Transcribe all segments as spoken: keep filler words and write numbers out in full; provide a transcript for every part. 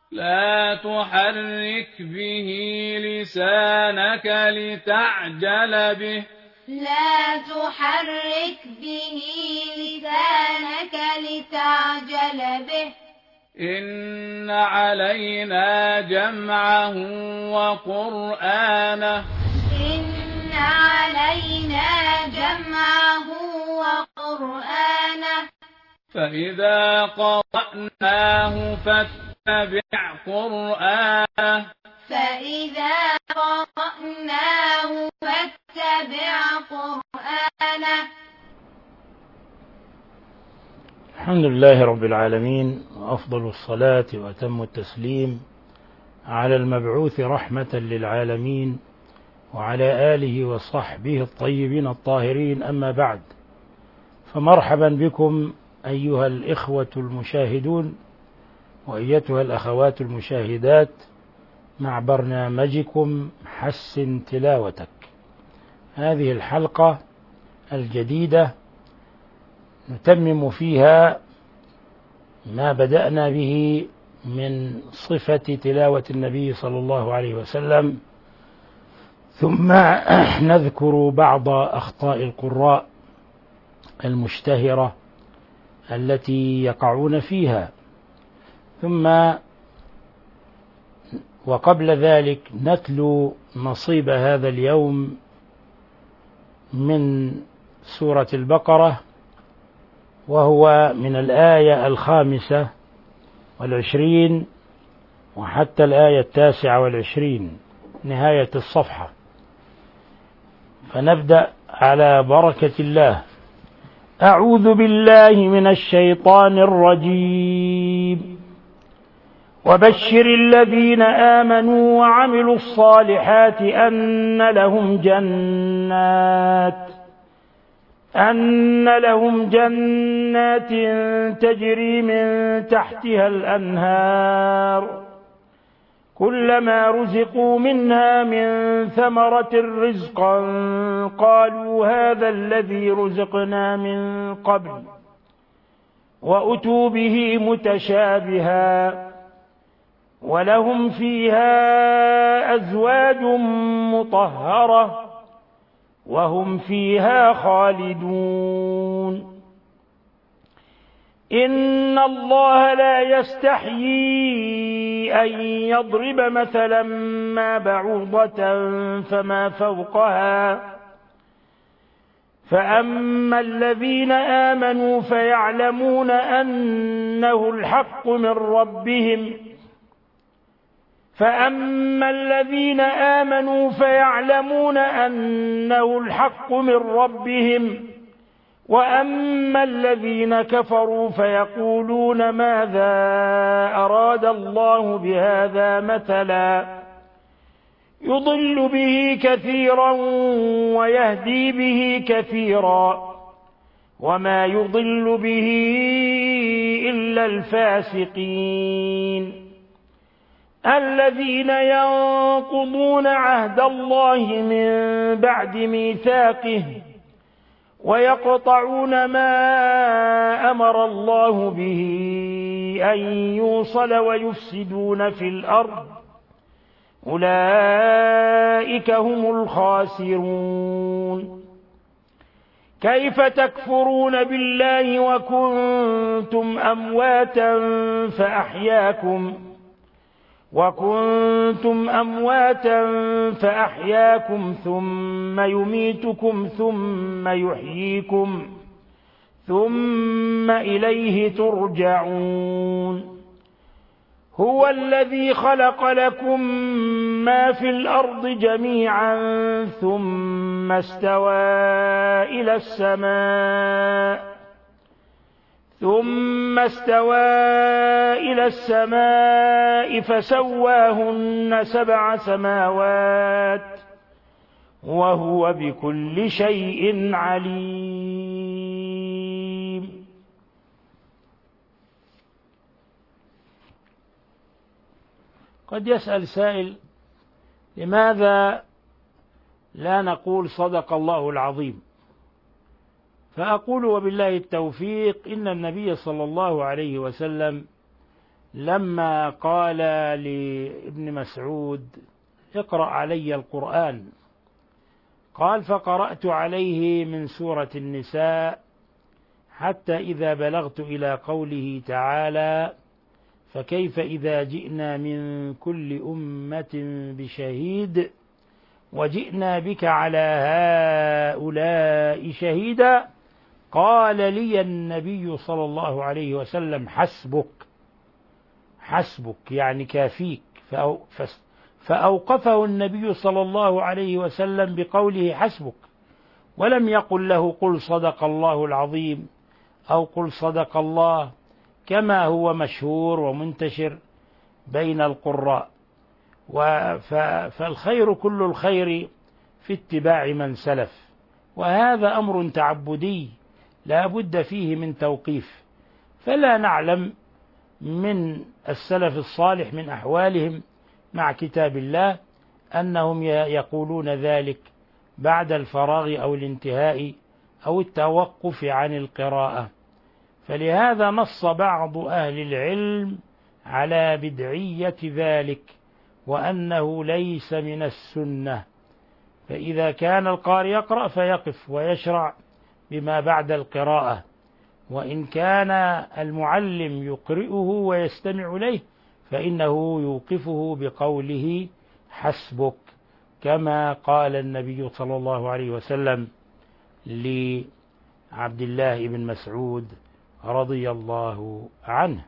لا تحرك به لسانك لتعجل به لا تحرك به لسانك لتعجل به إن علينا جمعه وقرآنه إن علينا جمعه وقرآنه فإذا قرأناه فاتبع قرآنه فإذا قرأناه فاتبع قرآنه. الحمد لله رب العالمين، وأفضل الصلاة وأتم التسليم على المبعوث رحمة للعالمين وعلى آله وصحبه الطيبين الطاهرين، أما بعد، فمرحبا بكم أيها الإخوة المشاهدون وأيتها الأخوات المشاهدات مع برنامجكم حسن تلاوتك. هذه الحلقة الجديدة نتمم فيها ما بدأنا به من صفة تلاوة النبي صلى الله عليه وسلم، ثم نذكر بعض أخطاء القراء المشتهرة التي يقعون فيها، ثم وقبل ذلك نتلو نصيب هذا اليوم من سورة البقرة، وهو من الآية الخامسة والعشرين وحتى الآية التاسعة والعشرين نهاية الصفحة. فنبدأ على بركة الله. أعوذ بالله من الشيطان الرجيم. وبشر الذين آمنوا وعملوا الصالحات أن لهم جنات أن لهم جنات تجري من تحتها الأنهار كلما رزقوا منها من ثمرة رزقا قالوا هذا الذي رزقنا من قبل وأتوا به متشابها ولهم فيها أزواج مطهرة وهم فيها خالدون. إن الله لا يستحيي أن يضرب مثلا ما بعوضة فما فوقها فأما الذين آمنوا فيعلمون أنه الحق من ربهم فأما الذين آمنوا فيعلمون أنه الحق من ربهم وأما الذين كفروا فيقولون ماذا أراد الله بهذا مثلا يضل به كثيرا ويهدي به كثيرا وما يضل به إلا الفاسقين الذين ينقضون عهد الله من بعد ميثاقه ويقطعون ما أمر الله به أن يوصل ويفسدون في الأرض أولئك هم الخاسرون. كيف تكفرون بالله وكنتم أمواتا فأحياكم وكنتم أمواتا فأحياكم ثم يميتكم ثم يحييكم ثم إليه ترجعون. هو الذي خلق لكم ما في الأرض جميعا ثم استوى إلى السماء ثم استوى إلى السماء فسواهن سبع سماوات وهو بكل شيء عليم. قد يسأل سائل: لماذا لا نقول صدق الله العظيم؟ فأقول وبالله التوفيق: إن النبي صلى الله عليه وسلم لما قال لابن مسعود اقرأ علي القرآن، قال فقرأت عليه من سورة النساء حتى إذا بلغت إلى قوله تعالى فكيف إذا جئنا من كل أمة بشهيد وجئنا بك على هؤلاء شهيدا، قال لي النبي صلى الله عليه وسلم حسبك حسبك يعني كافيك. فأوقفه النبي صلى الله عليه وسلم بقوله حسبك، ولم يقل له قل صدق الله العظيم أو قل صدق الله كما هو مشهور ومنتشر بين القراء. فالخير كل الخير في اتباع من سلف، وهذا أمر تعبدي لا بد فيه من توقيف. فلا نعلم من السلف الصالح من أحوالهم مع كتاب الله أنهم يقولون ذلك بعد الفراغ أو الانتهاء أو التوقف عن القراءة. فلهذا نص بعض أهل العلم على بدعية ذلك وأنه ليس من السنة. فإذا كان القارئ يقرأ فيقف ويشرع بما بعد القراءة، وإن كان المعلم يقرئه ويستمع إليه فإنه يوقفه بقوله حسبك، كما قال النبي صلى الله عليه وسلم لعبد الله بن مسعود رضي الله عنه.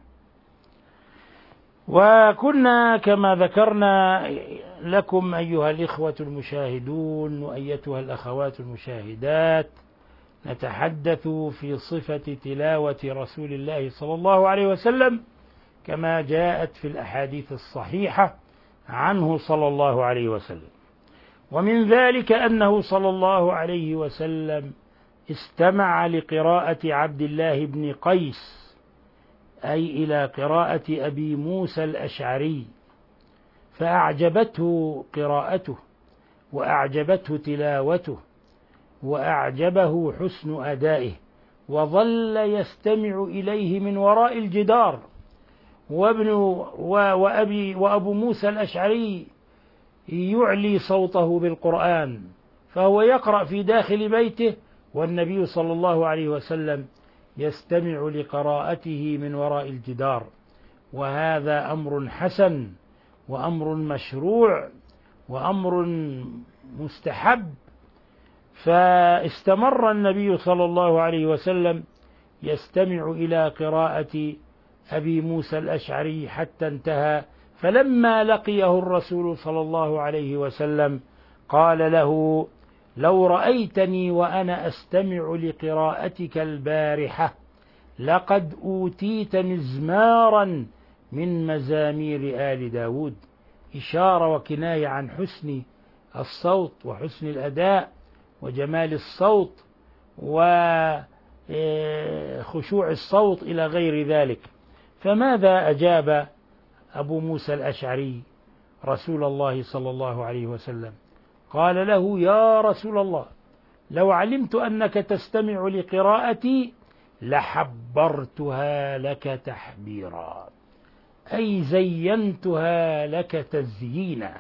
وكنا كما ذكرنا لكم أيها الإخوة المشاهدون وأيتها الأخوات المشاهدات نتحدث في صفة تلاوة رسول الله صلى الله عليه وسلم كما جاءت في الأحاديث الصحيحة عنه صلى الله عليه وسلم. ومن ذلك أنه صلى الله عليه وسلم استمع لقراءة عبد الله بن قيس، أي إلى قراءة أبي موسى الأشعري، فأعجبته قراءته وأعجبته تلاوته وأعجبه حسن أدائه، وظل يستمع إليه من وراء الجدار. وابن وأبي وأبو موسى الأشعري يعلي صوته بالقرآن، فهو يقرأ في داخل بيته والنبي صلى الله عليه وسلم يستمع لقراءته من وراء الجدار. وهذا أمر حسن وأمر مشروع وأمر مستحب. فاستمر النبي صلى الله عليه وسلم يستمع إلى قراءة أبي موسى الأشعري حتى انتهى، فلما لقيه الرسول صلى الله عليه وسلم قال له لو رأيتني وأنا أستمع لقراءتك البارحة لقد أوتيت مزمارا من مزامير آل داود، إشارة وكناية عن حسن الصوت وحسن الأداء وجمال الصوت وخشوع الصوت إلى غير ذلك. فماذا أجاب أبو موسى الأشعري رسول الله صلى الله عليه وسلم؟ قال له يا رسول الله لو علمت أنك تستمع لقراءتي لحبرتها لك تحبيرا، أي زينتها لك تزيينا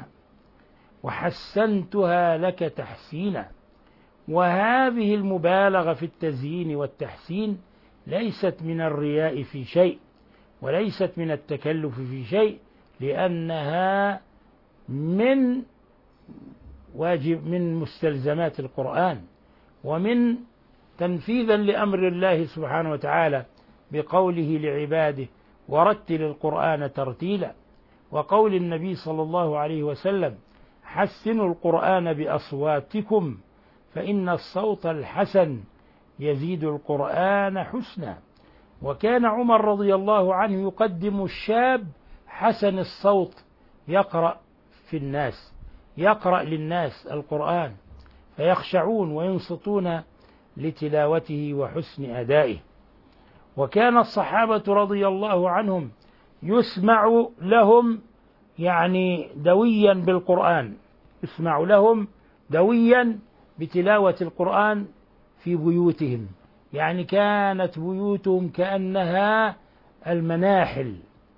وحسنتها لك تحسينا. وهذه المبالغة في التزيين والتحسين ليست من الرياء في شيء وليست من التكلف في شيء، لأنها من واجب من مستلزمات القرآن ومن تنفيذا لأمر الله سبحانه وتعالى بقوله لعباده ورتل القرآن ترتيلا، وقول النبي صلى الله عليه وسلم حسنوا القرآن بأصواتكم فإن الصوت الحسن يزيد القرآن حسنا. وكان عمر رضي الله عنه يقدم الشاب حسن الصوت يقرأ في الناس يقرأ للناس القرآن فيخشعون وينصتون لتلاوته وحسن أدائه. وكان الصحابة رضي الله عنهم يسمع لهم يعني دويا بالقرآن، يسمع لهم دويا بتلاوة القرآن في بيوتهم، يعني كانت بيوتهم كأنها المناحل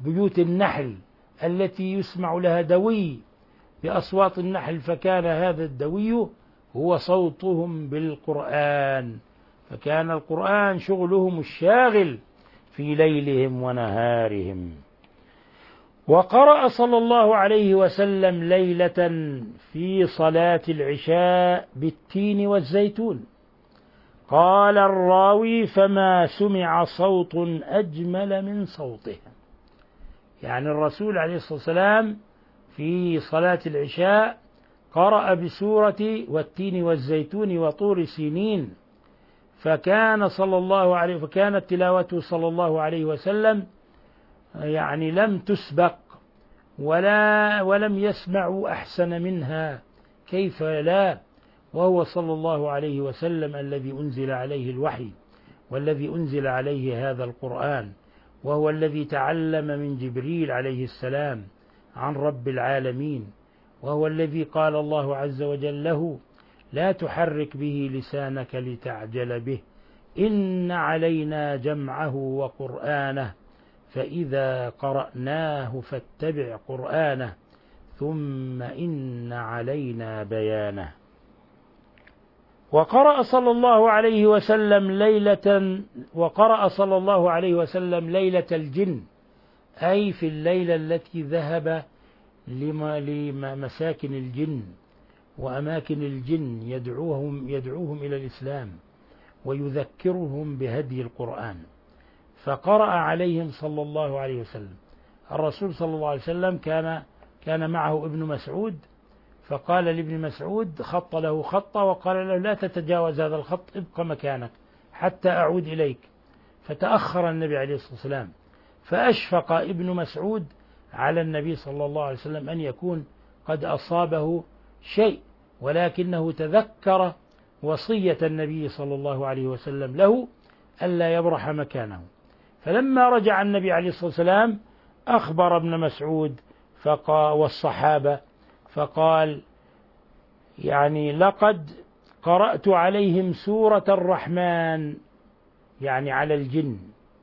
بيوت النحل التي يسمع لها دوي بأصوات النحل، فكان هذا الدوي هو صوتهم بالقرآن، فكان القرآن شغلهم الشاغل في ليلهم ونهارهم. وقرأ صلى الله عليه وسلم ليلة في صلاة العشاء بالتين والزيتون. قال الراوي: فما سمع صوت أجمل من صوته. يعني الرسول عليه الصلاة والسلام في صلاة العشاء قرأ بسورة والتين والزيتون وطور سينين، فكان صلى الله عليه فكانت تلاوته صلى الله عليه وسلم يعني لم تسبق ولا ولم يسمعوا أحسن منها، كيف لا، وهو صلى الله عليه وسلم الذي أنزل عليه الوحي والذي أنزل عليه هذا القرآن، وهو الذي تعلم من جبريل عليه السلام عن رب العالمين، وهو الذي قال الله عز وجل له: لا تحرك به لسانك لتعجل به إن علينا جمعه وقرآنه فإذا قرأناه فاتبع قرآنه ثم إن علينا بيانه. وقرأ صلى الله عليه وسلم ليلة وقرأ صلى الله عليه وسلم ليلة الجن، أي في الليلة التي ذهب لمساكن الجن وأماكن الجن يدعوهم يدعوهم إلى الإسلام ويذكرهم بهدي القرآن، فقرأ عليهم صلى الله عليه وسلم. الرسول صلى الله عليه وسلم كان كان معه ابن مسعود، فقال لابن مسعود خط له خطة وقال له: لا تتجاوز هذا الخط، ابق مكانك حتى أعود إليك. فتأخر النبي عليه الصلاة والسلام، فأشفق ابن مسعود على النبي صلى الله عليه وسلم أن يكون قد أصابه شيء، ولكنه تذكر وصية النبي صلى الله عليه وسلم له ألا يبرح مكانه. فلما رجع النبي عليه الصلاة والسلام أخبر ابن مسعود فقال والصحابة فقال: يعني لقد قرأت عليهم سورة الرحمن، يعني على الجن،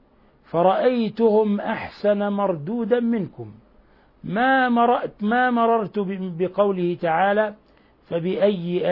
فرأيتهم أحسن مردودا منكم، ما مررت ما مررت بقوله تعالى: فبأي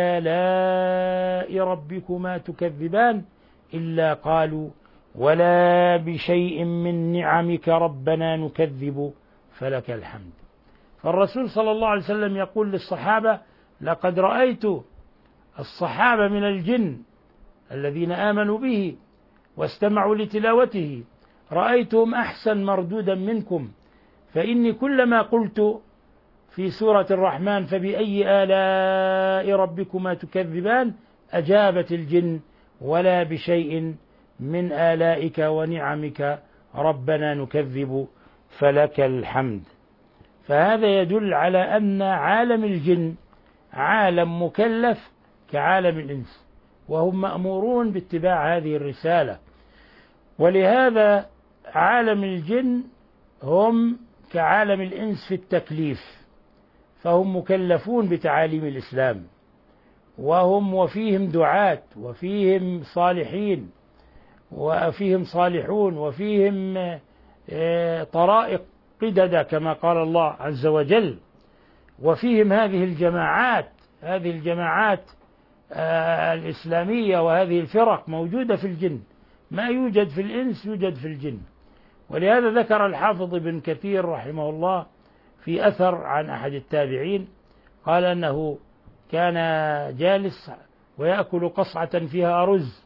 آلاء ربكما تكذبان، إلا قالوا: ولا بشيء من نعمك ربنا نكذب فلك الحمد. فالرسول صلى الله عليه وسلم يقول للصحابة: لقد رأيت الصحابة من الجن الذين آمنوا به واستمعوا لتلاوته، رأيتهم أحسن مردودا منكم، فإني كلما قلت في سورة الرحمن فبأي آلاء ربكما تكذبان أجابت الجن: ولا بشيء من آلائك ونعمك ربنا نكذب فلك الحمد. فهذا يدل على أن عالم الجن عالم مكلف كعالم الإنس، وهم مأمورون باتباع هذه الرسالة، ولهذا عالم الجن هم كعالم الإنس في التكليف، فهم مكلفون بتعاليم الإسلام، وهم وفيهم دعاة وفيهم صالحين وفيهم صالحون وفيهم طرائق قددة كما قال الله عز وجل، وفيهم هذه الجماعات هذه الجماعات الإسلامية وهذه الفرق موجودة في الجن، ما يوجد في الإنس يوجد في الجن. ولهذا ذكر الحافظ ابن كثير رحمه الله في أثر عن أحد التابعين قال أنه كان جالس ويأكل قصعة فيها أرز،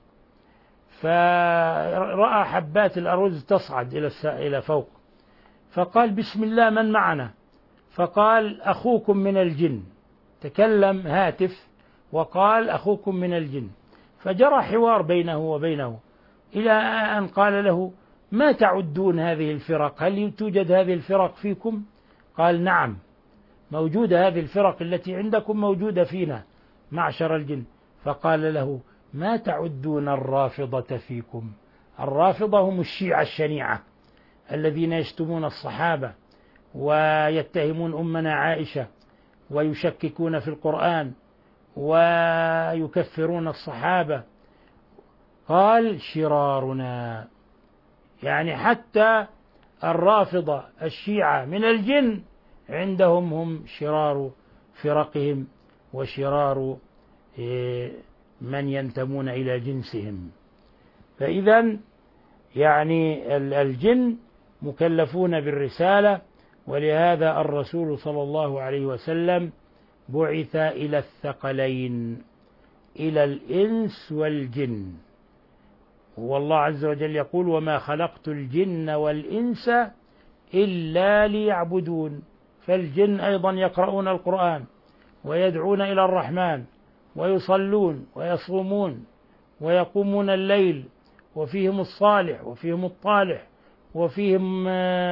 فرأى حبات الأرز تصعد إلى فوق، فقال: بسم الله، من معنا؟ فقال: أخوكم من الجن. تكلم هاتف وقال: أخوكم من الجن. فجرى حوار بينه وبينه إلى أن قال له: ما تعدون هذه الفرق؟ هل توجد هذه الفرق فيكم؟ قال: نعم، موجودة هذه الفرق التي عندكم موجودة فينا معشر الجن. فقال له: ما تعدون الرافضة فيكم؟ الرافضة هم الشيعة الشنيعة الذين يشتمون الصحابة ويتهمون أمنا عائشة ويشككون في القرآن ويكفرون الصحابة. قال: شرارنا، يعني حتى الرافضة الشيعة من الجن عندهم هم شرار فرقهم وشرار من ينتمون إلى جنسهم. فإذا يعني الجن مكلفون بالرسالة، ولهذا الرسول صلى الله عليه وسلم بعث إلى الثقلين، إلى الإنس والجن. والله عز وجل يقول: وما خلقت الجن والإنس إلا ليعبدون. فالجن أيضا يقرؤون القرآن ويدعون إلى الرحمن ويصلون ويصومون ويقومون الليل، وفيهم الصالح وفيهم الطالح وفيهم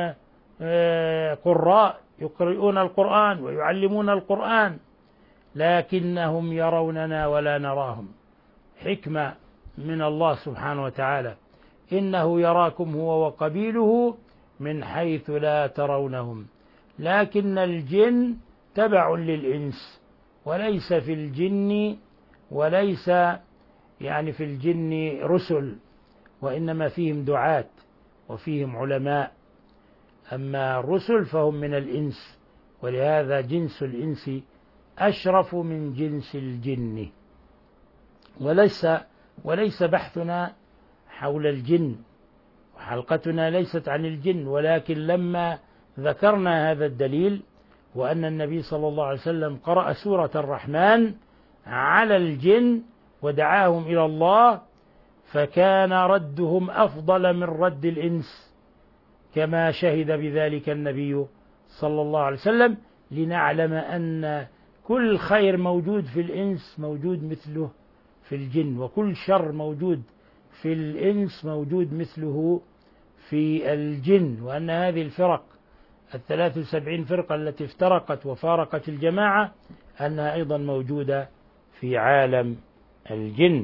قراء يقرؤون القرآن ويعلمون القرآن، لكنهم يروننا ولا نراهم. حكمة من الله سبحانه وتعالى: إنه يراكم هو وقبيله من حيث لا ترونهم. لكن الجن تبع للإنس، وليس في الجن وليس يعني في الجن رسل، وإنما فيهم دعاة وفيهم علماء. أما الرسل فهم من الإنس، ولهذا جنس الإنس أشرف من جنس الجن. وليس وليس بحثنا حول الجن، وحلقتنا ليست عن الجن، ولكن لما ذكرنا هذا الدليل وأن النبي صلى الله عليه وسلم قرأ سورة الرحمن على الجن ودعاهم إلى الله، فكان ردهم أفضل من رد الإنس، كما شهد بذلك النبي صلى الله عليه وسلم، لنعلم أن كل خير موجود في الإنس موجود مثله في الجن، وكل شر موجود في الإنس موجود مثله في الجن، وأن هذه الفرق الثلاث وسبعين فرقة التي افترقت وفارقت الجماعة أنها أيضا موجودة في عالم الجن.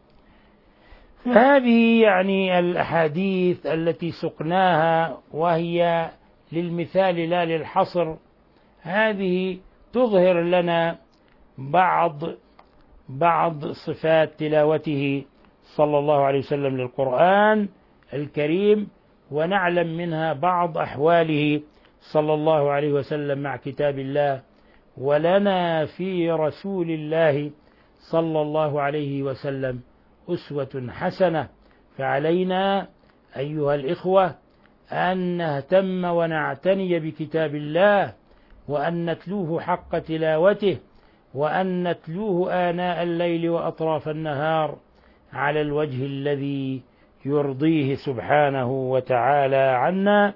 هذه يعني الأحاديث التي سقناها، وهي للمثال لا للحصر، هذه تظهر لنا بعض بعض صفات تلاوته صلى الله عليه وسلم للقرآن الكريم، ونعلم منها بعض أحواله صلى الله عليه وسلم مع كتاب الله. ولنا في رسول الله صلى الله عليه وسلم أسوة حسنة، فعلينا أيها الإخوة أن نهتم ونعتني بكتاب الله، وأن نتلوه حق تلاوته، وأن نتلوه آناء الليل وأطراف النهار على الوجه الذي يرضيه سبحانه وتعالى عنا.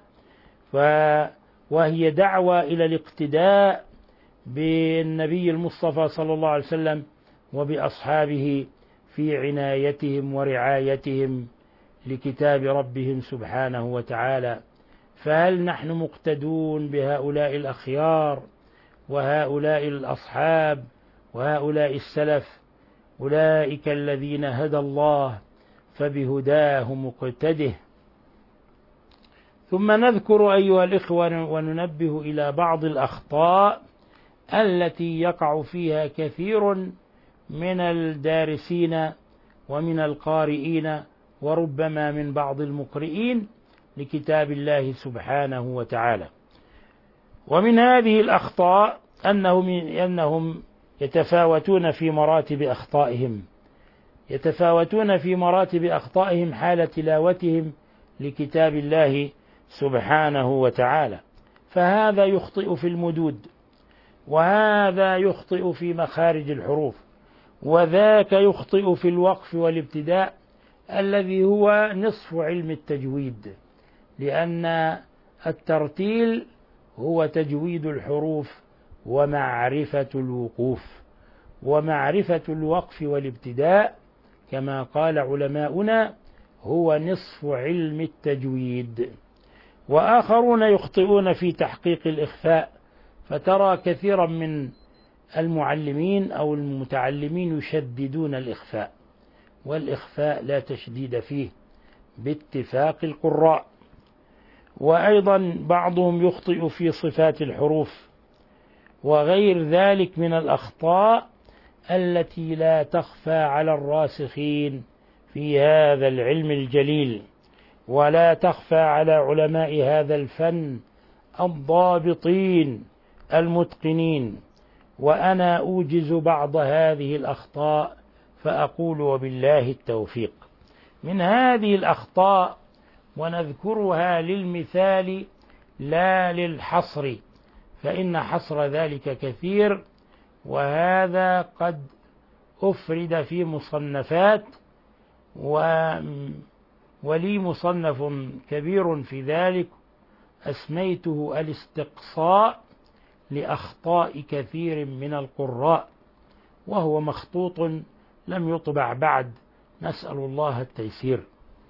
وهي دعوة إلى الاقتداء بالنبي المصطفى صلى الله عليه وسلم وبأصحابه في عنايتهم ورعايتهم لكتاب ربهم سبحانه وتعالى. فهل نحن مقتدون بهؤلاء الأخيار وهؤلاء الأصحاب وهؤلاء السلف؟ أولئك الذين هدى الله فبهداه مقتده. ثم نذكر أيها الإخوة وننبه إلى بعض الأخطاء التي يقع فيها كثير من الدارسين ومن القارئين، وربما من بعض المقرئين لكتاب الله سبحانه وتعالى. ومن هذه الأخطاء أنهم, أنهم يتفاوتون في مراتب أخطائهم يتفاوتون في مراتب أخطائهم حال تلاوتهم لكتاب الله سبحانه وتعالى. فهذا يخطئ في المدود، وهذا يخطئ في مخارج الحروف، وذاك يخطئ في الوقف والابتداء الذي هو نصف علم التجويد، لأن الترتيل هو تجويد الحروف ومعرفة الوقوف، ومعرفة الوقف والابتداء كما قال علماؤنا هو نصف علم التجويد. وآخرون يخطئون في تحقيق الإخفاء، فترى كثيرا من المعلمين أو المتعلمين يشددون الإخفاء، والإخفاء لا تشديد فيه باتفاق القراء. وأيضا بعضهم يخطئ في صفات الحروف وغير ذلك من الأخطاء التي لا تخفى على الراسخين في هذا العلم الجليل. ولا تخفى على علماء هذا الفن الضابطين المتقنين، وأنا أوجز بعض هذه الأخطاء فأقول وبالله التوفيق. من هذه الأخطاء، ونذكرها للمثال لا للحصر، فإن حصر ذلك كثير، وهذا قد أفرد في مصنفات، ولي مصنف كبير في ذلك أسميته الاستقصاء لأخطاء كثير من القراء، وهو مخطوط لم يطبع بعد، نسأل الله التيسير.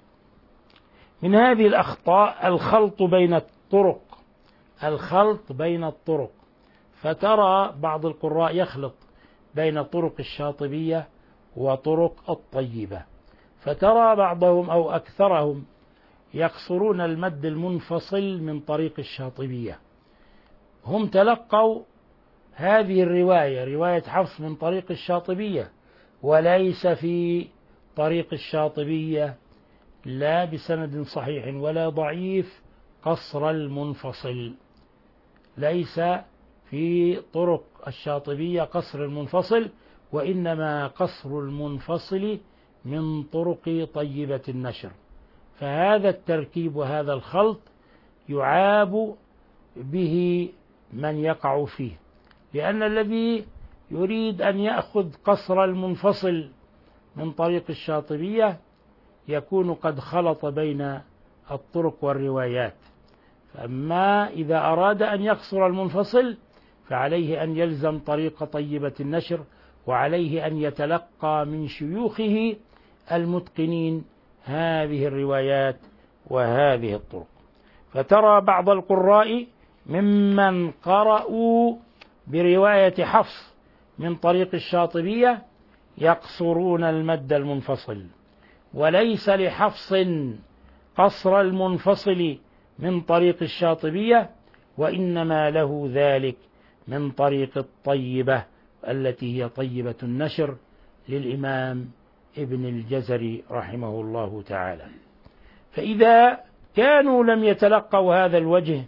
من هذه الأخطاء الخلط بين الطرق، الخلط بين الطرق، فترى بعض القراء يخلط بين طرق الشاطبية وطرق الطيبة، فترى بعضهم أو أكثرهم يقصرون المد المنفصل من طريق الشاطبية. هم تلقوا هذه الرواية، رواية حفص، من طريق الشاطبية، وليس في طريق الشاطبية لا بسند صحيح ولا ضعيف قصر المنفصل، ليس في طرق الشاطبية قصر المنفصل، وإنما قصر المنفصل من طرق طيبة النشر. فهذا التركيب وهذا الخلط يعاب به من يقع فيه، لأن الذي يريد أن يأخذ قصر المنفصل من طريق الشاطبية يكون قد خلط بين الطرق والروايات. فأما إذا أراد أن يقصر المنفصل فعليه أن يلزم طريق طيبة النشر، وعليه أن يتلقى من شيوخه المتقنين هذه الروايات وهذه الطرق. فترى بعض القراء ممن قرأوا برواية حفص من طريق الشاطبية يقصرون المد المنفصل، وليس لحفص قصر المنفصل من طريق الشاطبية، وإنما له ذلك من طريق الطيبة التي هي طيبة النشر للإمام ابن الجزري رحمه الله تعالى. فإذا كانوا لم يتلقوا هذا الوجه،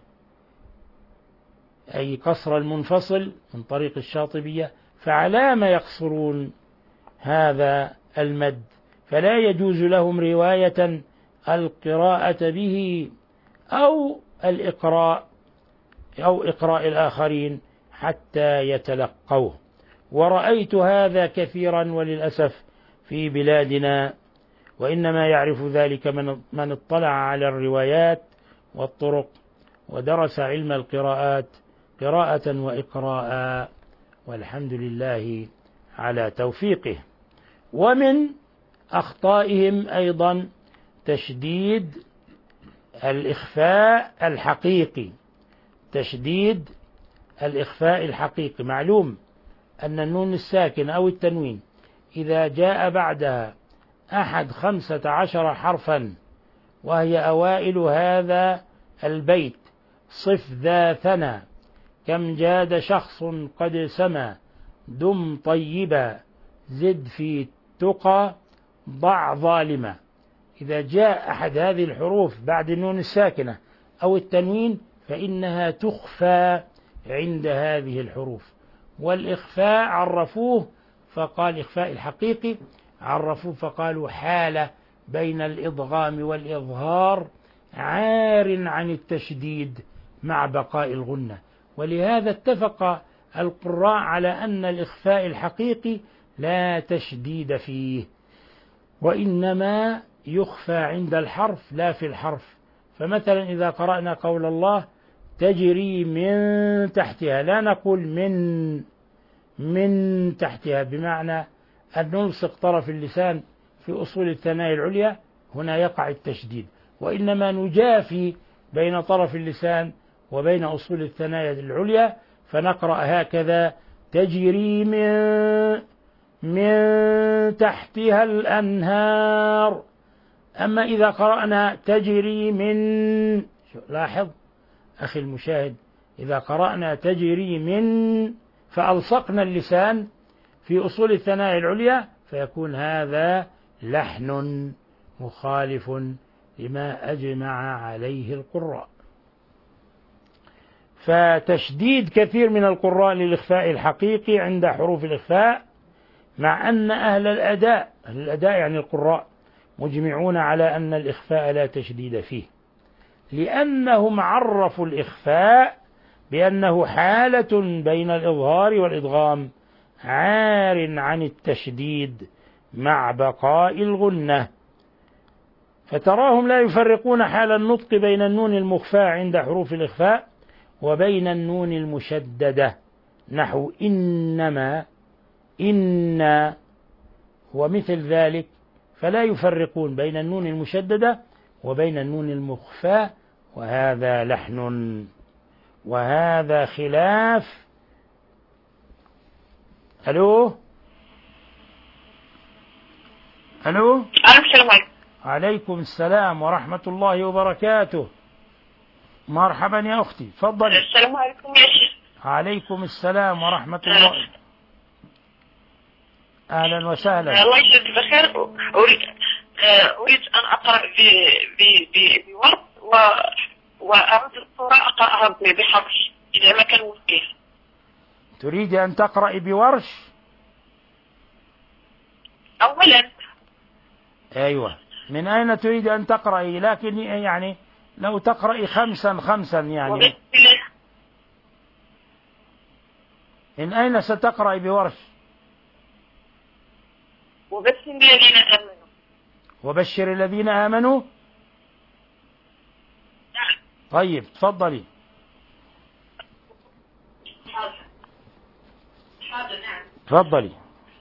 أي قصر المنفصل من طريق الشاطبية، فعلى ما يقصرون هذا المد؟ فلا يجوز لهم رواية القراءة به أو الإقراء أو إقراء الآخرين حتى يتلقوه. ورأيت هذا كثيرا وللأسف في بلادنا، وإنما يعرف ذلك من من اطلع على الروايات والطرق ودرس علم القراءات قراءة وإقراء، والحمد لله على توفيقه. ومن أخطائهم أيضا تشديد الإخفاء الحقيقي، تشديد الإخفاء الحقيقي. معلوم أن النون الساكن أو التنوين إذا جاء بعدها أحد خمسة عشر حرفا، وهي أوائل هذا البيت: صف ذا ثنى، كم جاد شخص قد سما، دم طيبا، زد في التقى، ضع ظالما. إذا جاء أحد هذه الحروف بعد النون الساكنة أو التنوين فإنها تخفى عند هذه الحروف. والإخفاء عرفوه فقال إخفاء الحقيقي، عرفوه فقالوا حالة بين الإضغام والإظهار، عار عن التشديد مع بقاء الغنة. ولهذا اتفق القراء على أن الإخفاء الحقيقي لا تشديد فيه، وإنما يخفى عند الحرف لا في الحرف. فمثلا إذا قرأنا قول الله تجري من تحتها، لا نقول من من تحتها بمعنى أن نلصق طرف اللسان في أصول الثنايا العليا، هنا يقع التشديد، وإنما نجافي بين طرف اللسان وبين أصول الثنايا العليا فنقرأ هكذا: تجري من من تحتها الأنهار. أما إذا قرأنا تجري من، لاحظ أخي المشاهد، إذا قرأنا تجري من فألصقنا اللسان في أصول الثنايا العليا فيكون هذا لحن مخالف لما أجمع عليه القراء. فتشديد كثير من القراء للإخفاء الحقيقي عند حروف الإخفاء، مع أن أهل الأداء أهل الأداء يعني القراء مجمعون على أن الإخفاء لا تشديد فيه، لأنهم عرفوا الإخفاء بأنه حالة بين الإظهار والإدغام عار عن التشديد مع بقاء الغنة. فتراهم لا يفرقون حال النطق بين النون المخفاة عند حروف الإخفاء وبين النون المشددة، نحو إنما، إن ومثل ذلك، فلا يفرقون بين النون المشددة وبين النون المخفاة، وهذا لحن وهذا خلاف. ألو ألو السلام عليكم. عليكم السلام ورحمة الله وبركاته. مرحبا يا أختي، تفضلي. السلام عليكم يا شيخ. عليكم السلام ورحمة الله. أهلا وسهلا. الله يجزاك بخير. أريد أريد أن أقرأ بورد وأعود الصورة أقرأها بحرش إذا ما كان مشكلة. تريد أن تقرأي بورش؟ أولا أيوة، من أين تريد أن تقرأي؟ لكن يعني لو تقرأي خمسا خمسا يعني. من أين ستقرأي بورش؟ وبشر الذين آمنوا. وبشر الذين آمنوا. نعم. طيب تفضلي. حاضر حاضر نعم. تفضلي.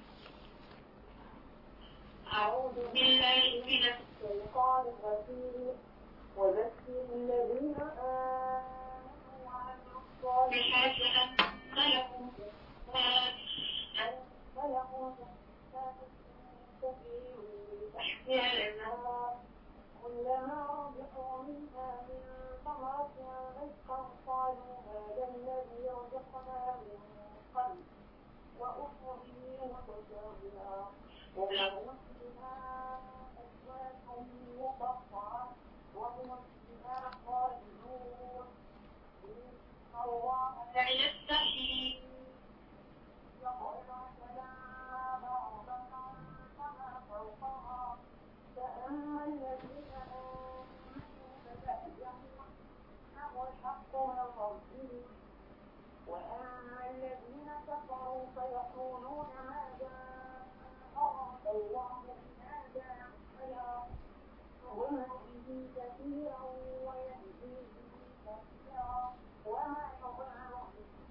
أعوذ بالله من الشيطان الرجيم. وبشر الذين آمنوا وعملوا الصالحات أن لهم جنات أن لهم جنات تجري من تحتها الأنهار كلما رزقوا منها من ثمرة رزقا قالوا هذا الذي رزقنا من قبل وأخرى به متشابها ولهم فيها أزواج مطهرة وهم فيها خالدون إن الله لا يستحيي يخرج السماء ربطا كما فوقها فأما الذين آمنوا فتأتيهم الحق من ربهم وأما الذين كفروا فيقولون ماذا أراد الله بهذا مثلا وهم به كثيرا ويهدي به كثيرا وما يضل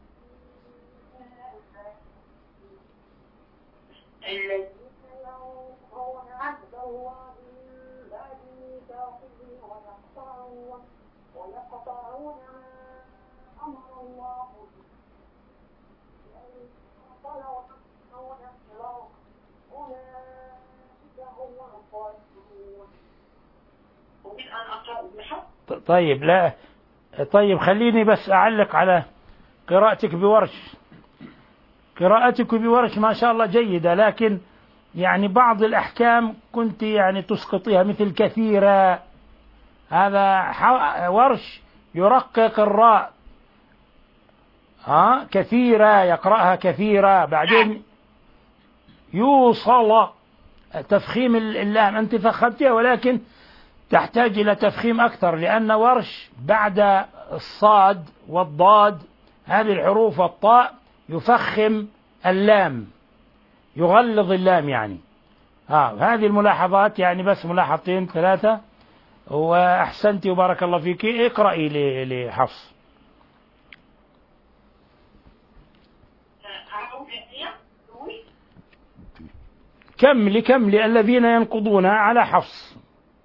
الذين ينقضون عهد الله من بعد ميثاقه ويقطعون ويقطعون ما أمر الله به أن يوصل ويقطعون في الأرض أولئك هم الخاسرون. أريد أن أقرأ بحق. طيب لا طيب خليني بس أعلق على قراءتك بورش. قراءتك بورش ما شاء الله جيدة، لكن يعني بعض الأحكام كنت يعني تسقطيها، مثل كثيرة. هذا ورش يرقق الراء، ها كثيرة يقرأها كثيرة، بعدين يوصل تفخيم اللام، أنت فخمتها ولكن تحتاج إلى تفخيم أكثر، لأن ورش بعد الصاد والضاد هذه الحروف والطاء يفخم اللام، يغلظ اللام يعني. ها هذه الملاحظات يعني بس ملاحظتين ثلاثة، وأحسنتي وبارك الله فيك. اقرأي لحفص. كملي كملي الذين ينقضون على حفص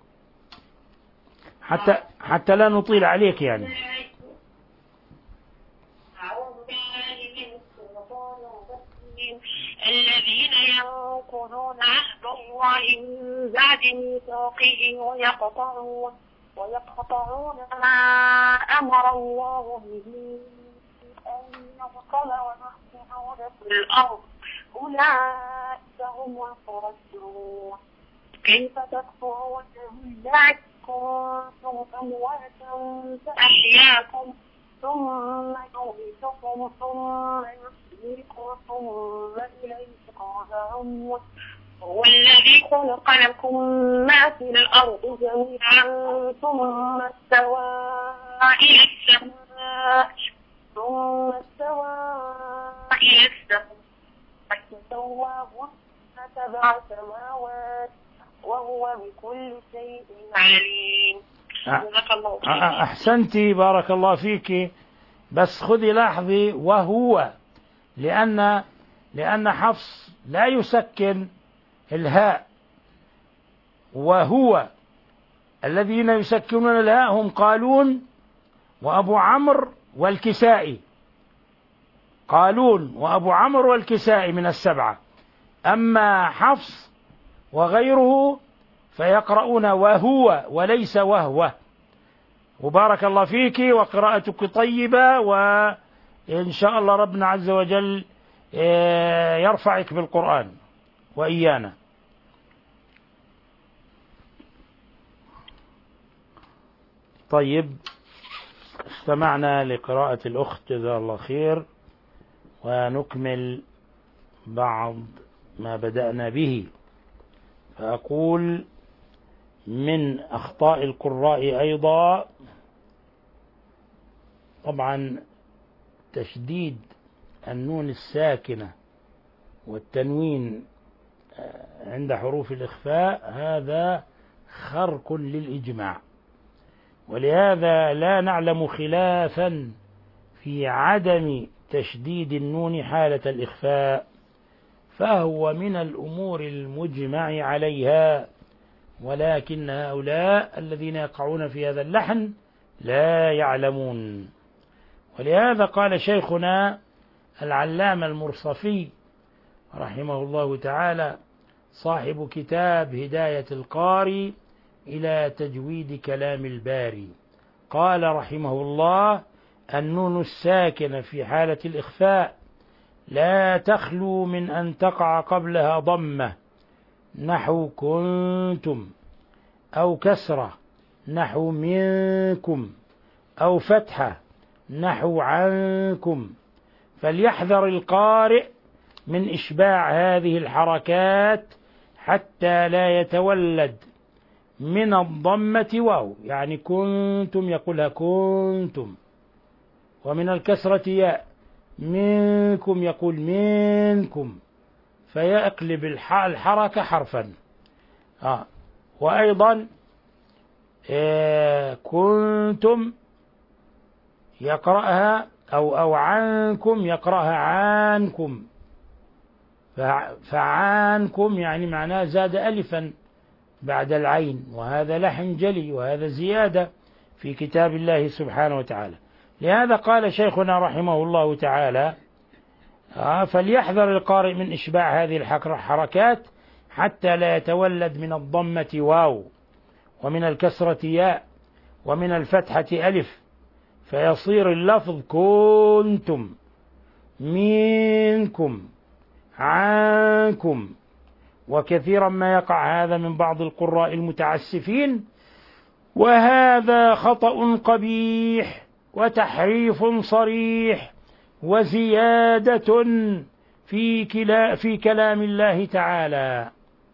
حتى حتى لا نطيل عليك يعني. الذين ينقضون عهد الله من بعد ميثاقه ويقطعون ويقطعون ما أمر الله به أن يبطل ويفسدون في الأرض أولئك هم الخاسرون. كيف تكفرون بالله كنتم أمواتا فأحياكم ثم يميتكم ثم يحييكم ثم إليه ترجعون هو الذي خلق لكم ما في الأرض جميعا ثم استوى إلى السماء ثم استوى إلى السماء فسواهن سبع سماوات وهو بكل شيء عليم. أحسنتي بارك الله فيك، بس خذي لاحظي وهو، لأن لأن حفص لا يسكن الهاء، وهو الذين يسكنون الهاء هم قالون وأبو عمرو والكسائي، قالون وأبو عمرو والكسائي من السبعة. أما حفص وغيره فيقرؤون وهو وليس وهو. وبارك الله فيك وقراءتك طيبة، وإن شاء الله ربنا عز وجل يرفعك بالقرآن وإيانا. طيب، استمعنا لقراءة الأخت جزاها الله خير، ونكمل بعض ما بدأنا به. فأقول من أخطاء القراء أيضا طبعا تشديد النون الساكنة والتنوين عند حروف الإخفاء، هذا خرق للإجماع، ولهذا لا نعلم خلافا في عدم تشديد النون حالة الإخفاء، فهو من الأمور المجمع عليها، ولكن هؤلاء الذين يقعون في هذا اللحن لا يعلمون. ولهذا قال شيخنا العلامة المرصفي رحمه الله تعالى صاحب كتاب هداية القاري إلى تجويد كلام الباري، قال رحمه الله: النون الساكنة في حالة الإخفاء لا تخلو من أن تقع قبلها ضمة نحو كنتم، أو كسرة نحو منكم، أو فتحة نحو عنكم، فليحذر القارئ من إشباع هذه الحركات حتى لا يتولد من الضمة واو، يعني كنتم يقولها كنتم، ومن الكسرة ياء، منكم يقول منكم، فيقلب الحركة حرفا. آه. وأيضا آه كنتم يقرأها أو أو عنكم يقرأها عنكم، فعنكم يعني معناه زاد ألفا بعد العين، وهذا لحن جلي، وهذا زيادة في كتاب الله سبحانه وتعالى. لهذا قال شيخنا رحمه الله تعالى: آه فليحذر القارئ من إشباع هذه الحركات حتى لا يتولد من الضمة واو، ومن الكسرة ياء، ومن الفتحة ألف، فيصير اللفظ كنتم، منكم، عنكم. وكثيرا ما يقع هذا من بعض القراء المتعسفين، وهذا خطأ قبيح وتحريف صريح وزيادة في, كلا في كلام الله تعالى.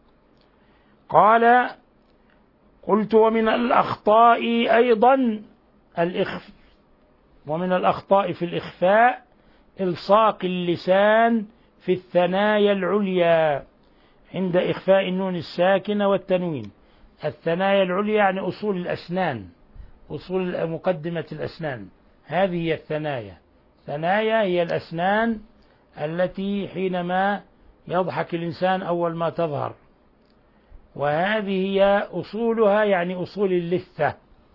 قال: قلت: ومن الأخطاء أيضا الإخف ومن الأخطاء في الإخفاء إلصاق اللسان في الثنايا العليا عند إخفاء النون الساكنة والتنوين. الثنايا العليا يعني أصول الأسنان، أصول مقدمة الأسنان، هذه هي الثنايا. ثنايا هي الأسنان التي حينما يضحك الإنسان أول ما تظهر، وهذه هي أصولها يعني أصول اللثة.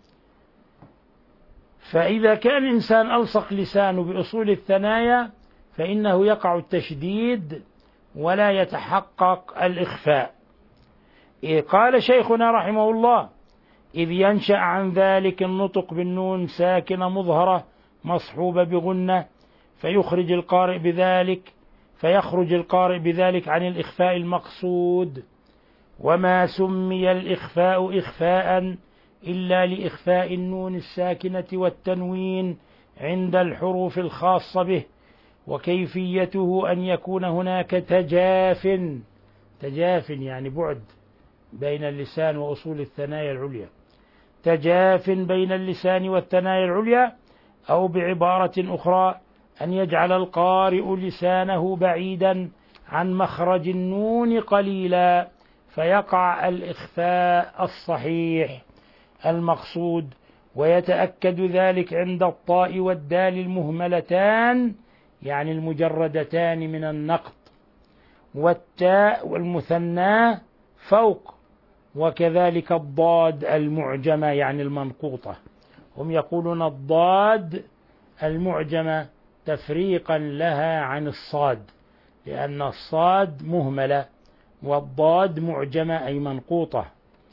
فإذا كان الإنسان ألصق لسانه بأصول الثنايا فإنه يقع التشديد ولا يتحقق الإخفاء. قال شيخنا رحمه الله: إذ ينشأ عن ذلك النطق بالنون ساكنة مظهرة مصحوبة بغنة، فيخرج القارئ بذلك فيخرج القارئ بذلك عن الإخفاء المقصود. وما سمي الإخفاء إخفاء إلا لإخفاء النون الساكنة والتنوين عند الحروف الخاصة به، وكيفيته أن يكون هناك تجاف، تجاف يعني بعد بين اللسان وأصول الثنايا العليا، تجاف بين اللسان والثنايا العليا، أو بعبارة أخرى أن يجعل القارئ لسانه بعيدا عن مخرج النون قليلا، فيقع الإخفاء الصحيح المقصود. ويتأكد ذلك عند الطاء والدال المهملتان يعني المجردتان من النقط، والتاء والمثنى فوق، وكذلك الضاد المعجمة يعني المنقوطة. هم يقولون الضاد المعجمة تفريقا لها عن الصاد، لأن الصاد مهملة والضاد معجمة أي منقوطة.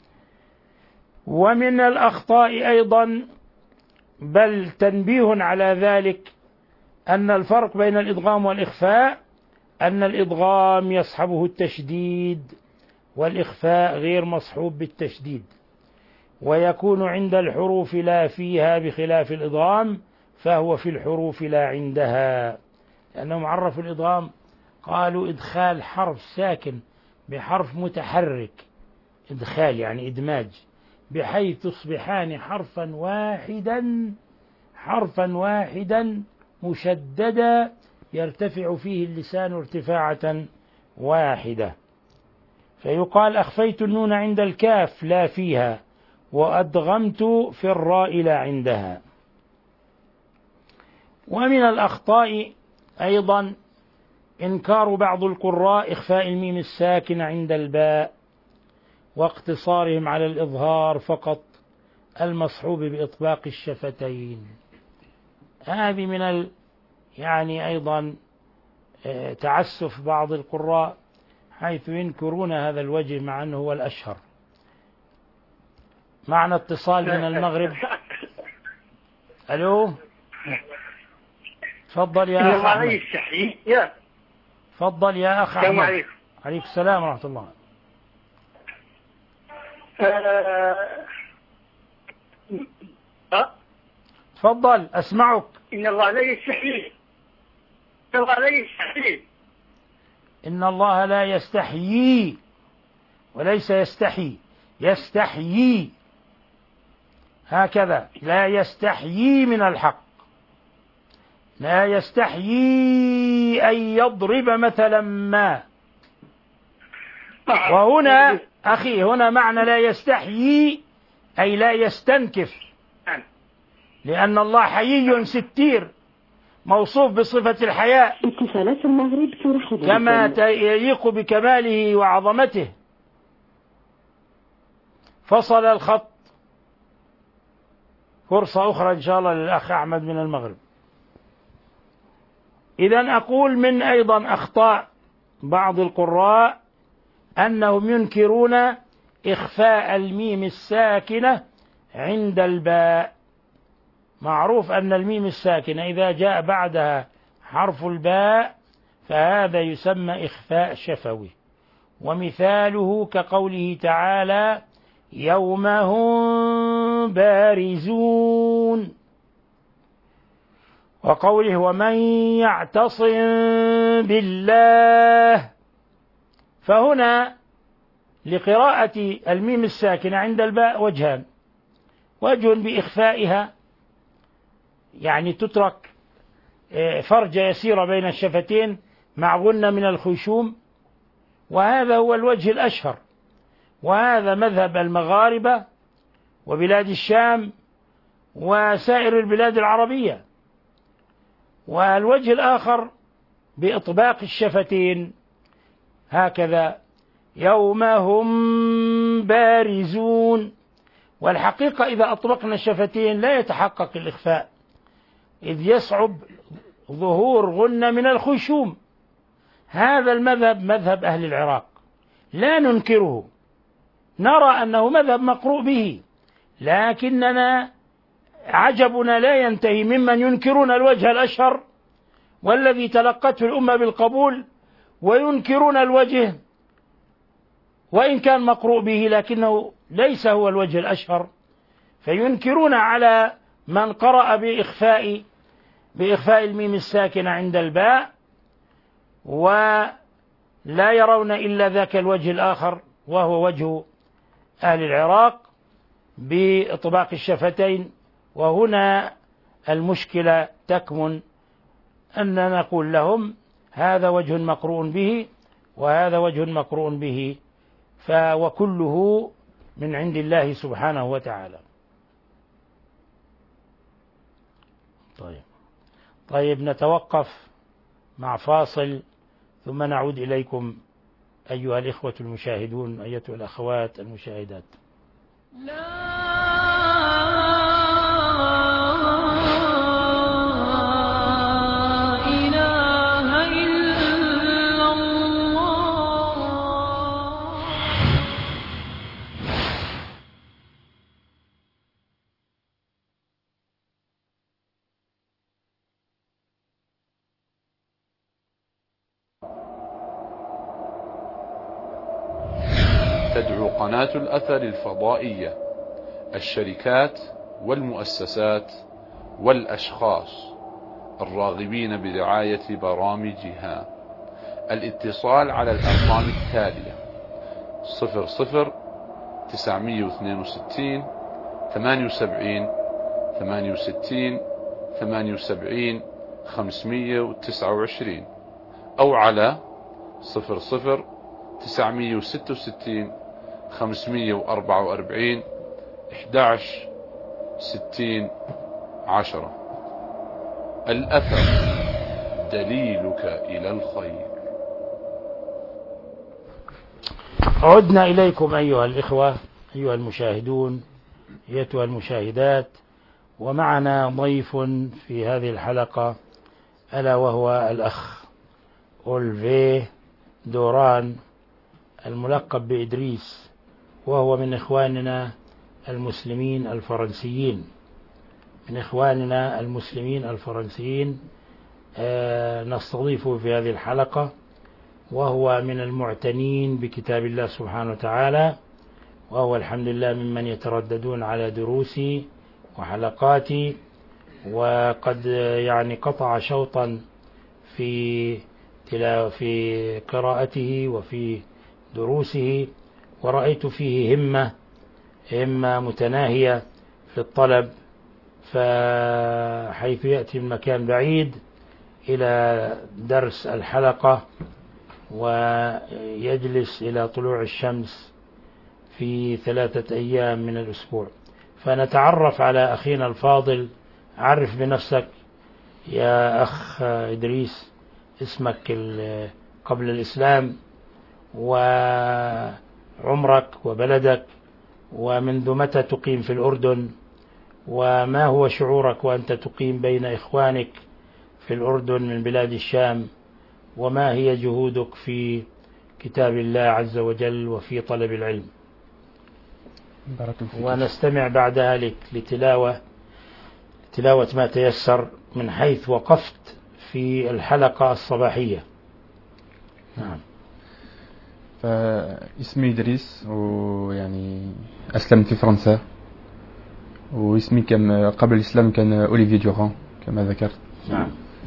ومن الأخطاء أيضا، بل تنبيه على ذلك، أن الفرق بين الإدغام والإخفاء أن الإدغام يصحبه التشديد والإخفاء غير مصحوب بالتشديد، ويكون عند الحروف لا فيها بخلاف الإدغام، فهو في الحروف لا عندها، لأنهم عرفوا الإدغام قالوا إدخال حرف ساكن بحرف متحرك، إدخال يعني إدماج، بحيث تصبحان حرفا واحدا حرفا واحدا مشددا يرتفع فيه اللسان ارتفاعة واحدة. فيقال أخفيت النون عند الكاف لا فيها، وأدغمت في الراء لا عندها. ومن الأخطاء أيضا إنكار بعض القراء إخفاء الميم الساكن عند الباء، واقتصارهم على الإظهار فقط المصحوب بإطباق الشفتين. هذه من ال يعني أيضا تعسف بعض القراء حيث ينكرون هذا الوجه مع أنه هو الأشهر. معنا اتصال من المغرب. ألو، تفضل يا أخ أحمد. تفضل يا أخ أحمد. عليكم. عليكم السلام ورحمة الله. أه؟ تفضل أسمعك. إن الله لا يستحيي. إن الله لا يستحيي. إن الله لا يستحيي وليس يستحي، يستحيي هكذا، لا يستحيي من الحق، لا يستحيي أن يضرب مثلا ما. وهنا أخي هنا معنى لا يستحيي أي لا يستنكف، لأن الله حيي ستير موصوف بصفة الحياء اتصالات المغرب كما يليق بكماله وعظمته. فصل الخط. فرصة أخرى إن شاء الله للأخ أحمد من المغرب. إذن أقول من أيضا أخطاء بعض القراء أنهم ينكرون إخفاء الميم الساكنة عند الباء. معروف أن الميم الساكنة إذا جاء بعدها حرف الباء فهذا يسمى إخفاء شفوي، ومثاله كقوله تعالى يوم هم بارزون، وقوله ومن يعتصم بالله. فهنا لقراءة الميم الساكنة عند الباء وجهان: وجه بإخفائها يعني تترك فرجة يسيرة بين الشفتين مع غنة من الخيشوم، وهذا هو الوجه الأشهر، وهذا مذهب المغاربة وبلاد الشام وسائر البلاد العربية. والوجه الآخر بإطباق الشفتين هكذا يوم هم بارزون. والحقيقة إذا أطبقنا الشفتين لا يتحقق الإخفاء، إذ يصعب ظهور غنة من الخشوم. هذا المذهب مذهب أهل العراق لا ننكره، نرى أنه مذهب مقروء به، لكننا عجبنا لا ينتهي ممن ينكرون الوجه الأشهر والذي تلقته الأمة بالقبول، وينكرون الوجه وإن كان مقروء به لكنه ليس هو الوجه الأشهر، فينكرون على من قرأ بإخفاء بإخفاء الميم الساكنة عند الباء، ولا يرون إلا ذاك الوجه الآخر وهو وجه أهل العراق بإطباق الشفتين. وهنا المشكلة تكمن أن نقول لهم هذا وجه مقروء به وهذا وجه مقروء به، وكله من عند الله سبحانه وتعالى. طيب طيب نتوقف مع فاصل ثم نعود إليكم أيها الإخوة المشاهدون، أيتها الأخوات المشاهدات. لا إله إلا الله. تدعو قناة الأثر الفضائية الشركات والمؤسسات والأشخاص الراغبين برعاية برامجها الاتصال على الأرقام التالية: صفر صفر تسعمئة واثنين وستين ثمانية وسبعين ثمانية وستين ثمانية وسبعين خمسمئة وتسعة وعشرين، أو على صفر صفر تسعمئة وستة وستين خمسمئة وأربعة وأربعين أحد عشر ستين عشرة. الأثر دليلك إلى الخير. عدنا إليكم أيها الإخوة أيها المشاهدون أيتها المشاهدات، ومعنا ضيف في هذه الحلقة ألا وهو الأخ أولفي دوران الملقب بإدريس، وهو من إخواننا المسلمين الفرنسيين من إخواننا المسلمين الفرنسيين آه نستضيفه في هذه الحلقة، وهو من المعتنين بكتاب الله سبحانه وتعالى، وهو الحمد لله ممن يترددون على دروسي وحلقاتي، وقد يعني قطع شوطا في في قراءته وفي دروسه، ورأيت فيه همة همة متناهية في الطلب، فحيث يأتي من مكان بعيد إلى درس الحلقة ويجلس إلى طلوع الشمس في ثلاثة أيام من الأسبوع. فنتعرف على أخينا الفاضل. عرف بنفسك يا أخ إدريس، اسمك قبل الإسلام وعمرك وبلدك، ومنذ متى تقيم في الأردن، وما هو شعورك وأنت تقيم بين إخوانك في الأردن من بلاد الشام، وما هي جهودك في كتاب الله عز وجل وفي طلب العلم. ونستمع بعد ذلك لتلاوة تلاوة ما تيسر من حيث وقفت في الحلقة الصباحية. نعم. فاسمي إدريس، ويعني أسلمت في فرنسا، واسمي كان قبل الإسلام كان أوليفي دوران كما ذكرت. نعم.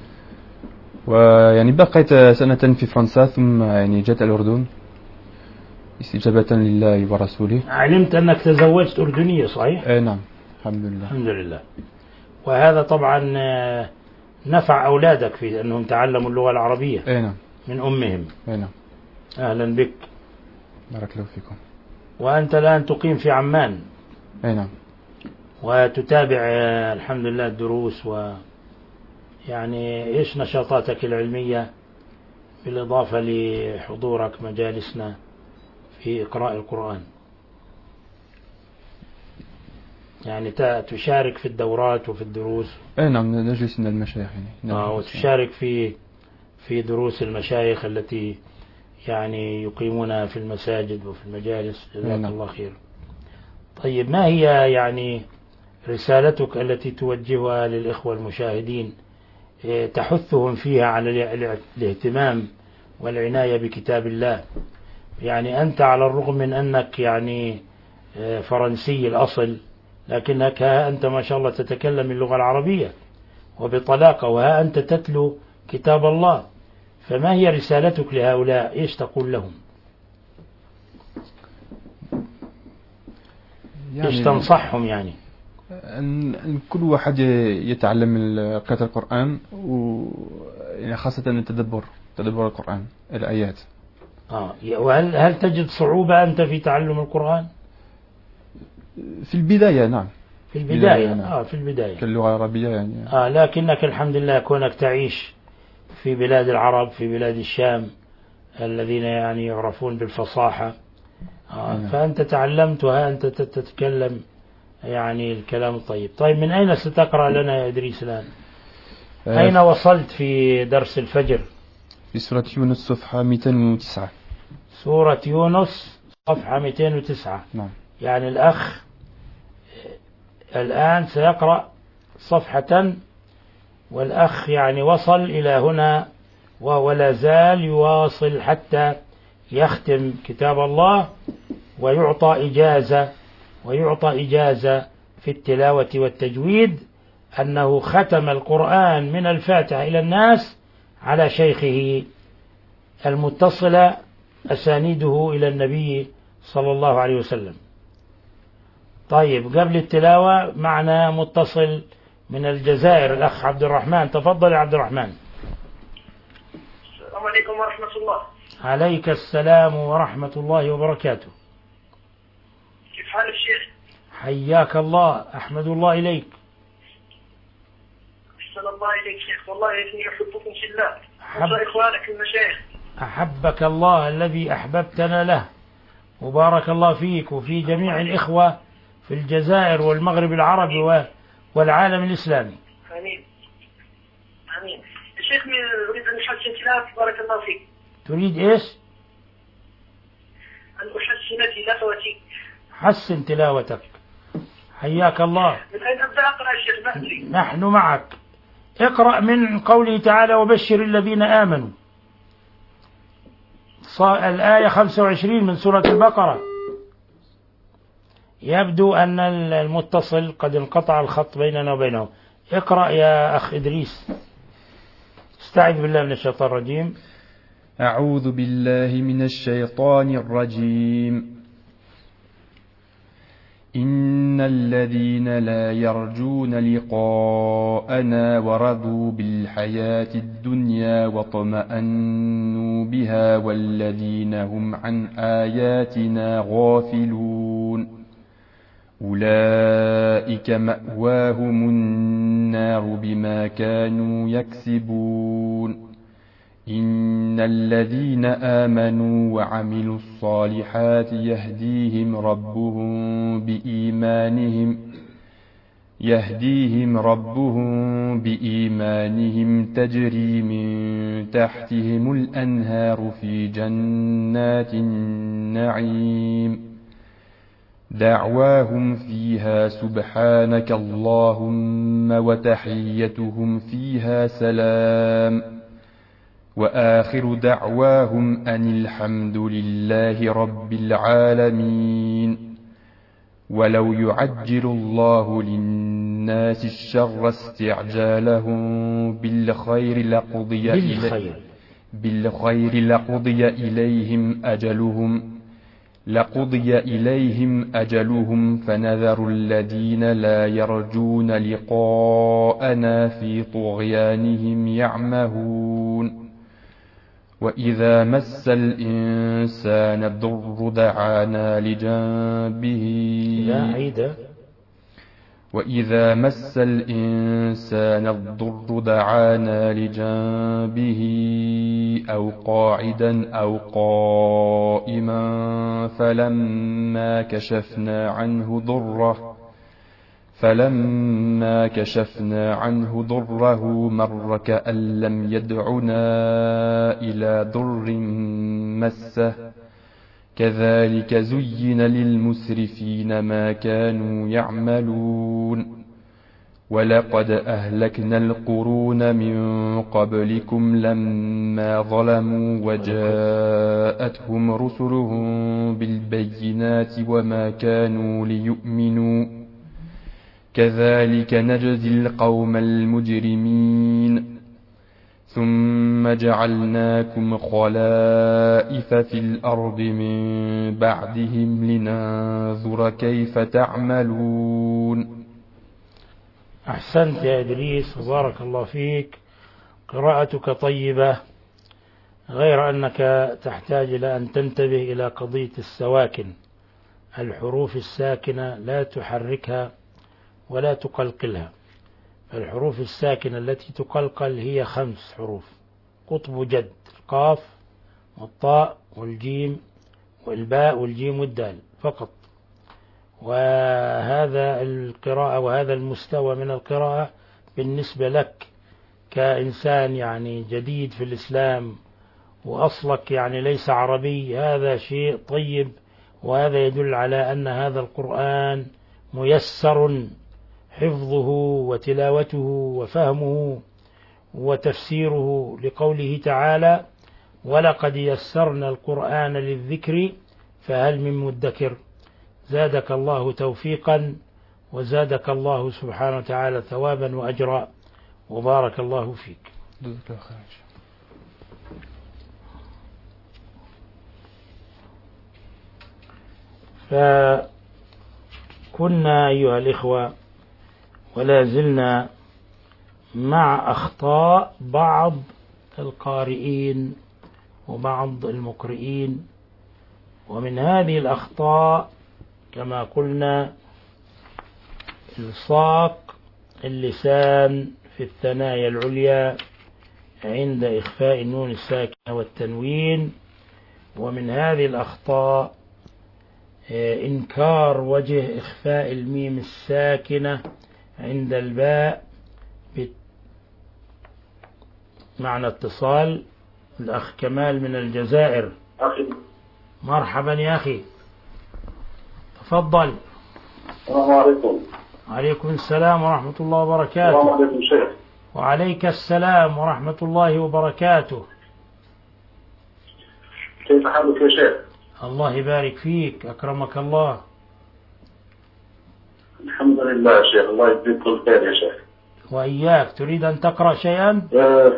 ويعني بقيت سنة في فرنسا، ثم يعني جاءت الأردن استجابة لله ورسوله. علمت أنك تزوجت أردنية صحيح؟ آه نعم الحمد لله. الحمد لله. وهذا طبعا نفع أولادك في أنهم تعلموا اللغة العربية. آه نعم. من أمهم. آه نعم. أهلا بك. بارك الله فيكم. وأنت الآن تقيم في عمان. آه نعم. وتتابع الحمد لله الدروس، ويعني إيش نشاطاتك العلمية بالإضافة لحضورك مجالسنا في إقراء القرآن؟ يعني تشارك في الدورات وفي الدروس؟ آه نعم نجلس عند المشايخ يعني. آه وتشارك في في دروس المشايخ التي يعني يقيمونها في المساجد وفي المجالس. جزاك نعم. الله خير. طيب ما هي يعني رسالتك التي توجهها للإخوة المشاهدين تحثهم فيها على الاهتمام والعناية بكتاب الله؟ يعني أنت على الرغم من أنك يعني فرنسي الأصل لكنك ها أنت ما شاء الله تتكلم اللغة العربية وبطلاقة، وها أنت تتلو كتاب الله، فما هي رسالتك لهؤلاء؟ إيش تقول لهم؟ يعني إيش تنصحهم؟ يعني أن كل واحد يتعلم قراءة القرآن، وخاصة التدبر تدبر القرآن الآيات. آه وهل هل تجد صعوبة أنت في تعلم القرآن؟ في البداية نعم. في البداية نعم. آه في البداية كاللغة العربية يعني. آه لكنك الحمد لله كونك تعيش في بلاد العرب، في بلاد الشام الذين يعني يعرفون بالفصاحة، آه نعم. فأنت تعلمت وها أنت تتكلم يعني الكلام الطيب. طيب من أين ستقرأ لنا يا إدريس الآن؟ آه أين وصلت في درس الفجر؟ في سورة يونس صفحة مئتين وتسعة. سورة يونس صفحة مئتين وتسعة. نعم. يعني الأخ الآن سيقرأ صفحة، والأخ يعني وصل إلى هنا ولا زال يواصل حتى يختم كتاب الله ويعطى إجازة ويعطى إجازة في التلاوة والتجويد أنه ختم القرآن من الفاتحة إلى الناس على شيخه المتصلة أسانيده إلى النبي صلى الله عليه وسلم. طيب قبل التلاوة معنا متصل من الجزائر الأخ عبد الرحمن. تفضل يا عبد الرحمن. السلام عليكم ورحمة الله. عليك السلام ورحمة الله وبركاته. كيف حال الشيخ؟ حياك الله، أحمد الله إليك. أحسن الله إليك شيخ، والله إني أحبكم في الله وأحب إخوانك المشايخ. أحبك الله الذي أحببتنا له، وبارك الله فيك وفي جميع الإخوة في الجزائر والمغرب العربي والعالم الإسلامي. آمين آمين. يا شيخ أريد أن أحسن تلاوتي بارك الله فيك. تريد إيش؟ أن أحسن تلاوتي. حسن تلاوتك، حياك الله. من أين أبدأ أقرأ يا شيخ؟ ما أدري. نحن معك. اقرأ من قوله تعالى وبشر الذين آمنوا، الآية خمسة وعشرين من سورة البقرة. يبدو أن المتصل قد انقطع الخط بيننا وبينه. اقرأ يا أخ إدريس. استعذ بالله من الشيطان الرجيم. أعوذ بالله من الشيطان الرجيم. إن الذين لا يرجون لقاءنا ورضوا بالحياة الدنيا واطمأنوا بها والذين هم عن آياتنا غافلون أولئك مأواهم النار بما كانوا يكسبون. إن الذين آمنوا وعملوا الصالحات يهديهم ربهم بإيمانهم يهديهم ربهم بإيمانهم تجري من تحتهم الأنهار في جنات النعيم دعواهم فيها سبحانك اللهم وتحيتهم فيها سلام وآخر دعواهم أن الحمد لله رب العالمين. ولو يعجل الله للناس الشر استعجالهم بالخير لقضي بالخير, بالخير لقضي إليهم أجلهم لقضي إليهم أجلهم فنذر الذين لا يرجون لقاءنا في طغيانهم يعمهون. وإذا مس الإنسان الضر دعانا لجنبه وإذا مس الإنسان الضر دعانا لجنبه أو قاعدا أو قائما فلما كشفنا عنه ضره فلما كشفنا عنه ضره مر كأن لم يدعنا إلى ضر مسه كذلك زين للمسرفين ما كانوا يعملون. ولقد أهلكنا القرون من قبلكم لما ظلموا وجاءتهم رسلهم بالبينات وما كانوا ليؤمنوا كذلك نجزي القوم المجرمين ثم جعلناكم خلائف في الأرض من بعدهم لننظر كيف تعملون. أحسنت يا إدريس وبارك الله فيك، قراءتك طيبة، غير أنك تحتاج إلى أن تنتبه إلى قضية السواكن. الحروف الساكنة لا تحركها ولا تقلقلها. الحروف الساكنة التي تقلقل هي خمس حروف: قطب جد، القاف والطاء والجيم والباء والجيم والدال فقط. وهذا القراءة وهذا المستوى من القراءة بالنسبة لك كإنسان يعني جديد في الإسلام وأصلك يعني ليس عربي، هذا شيء طيب، وهذا يدل على أن هذا القرآن ميسر حفظه وتلاوته وفهمه وتفسيره، لقوله تعالى: ولقد يسرنا القرآن للذكر فهل من مدكر. زادك الله توفيقا وزادك الله سبحانه وتعالى ثوابا وأجرا، وبارك الله فيك. فكنا أيها الإخوة ولا زلنا مع أخطاء بعض القارئين وبعض المقرئين، ومن هذه الأخطاء كما قلنا إلصاق اللسان في الثنايا العليا عند إخفاء النون الساكنة والتنوين. ومن هذه الأخطاء إنكار وجه إخفاء الميم الساكنة عند الباء معنى اتصال. الأخ كمال من الجزائر، مرحبا يا أخي، تفضل. السلام عليكم. وعليكم السلام ورحمة الله وبركاته. السلام عليكم شيخ. وعليك السلام ورحمة الله وبركاته. كيف حالك يا شيخ؟ الله يبارك فيك، أكرمك الله. الحمد لله يا شيخ، الله يجزيك كل خير يا شيخ. وإياك. تريد أن تقرأ شيئا؟ أه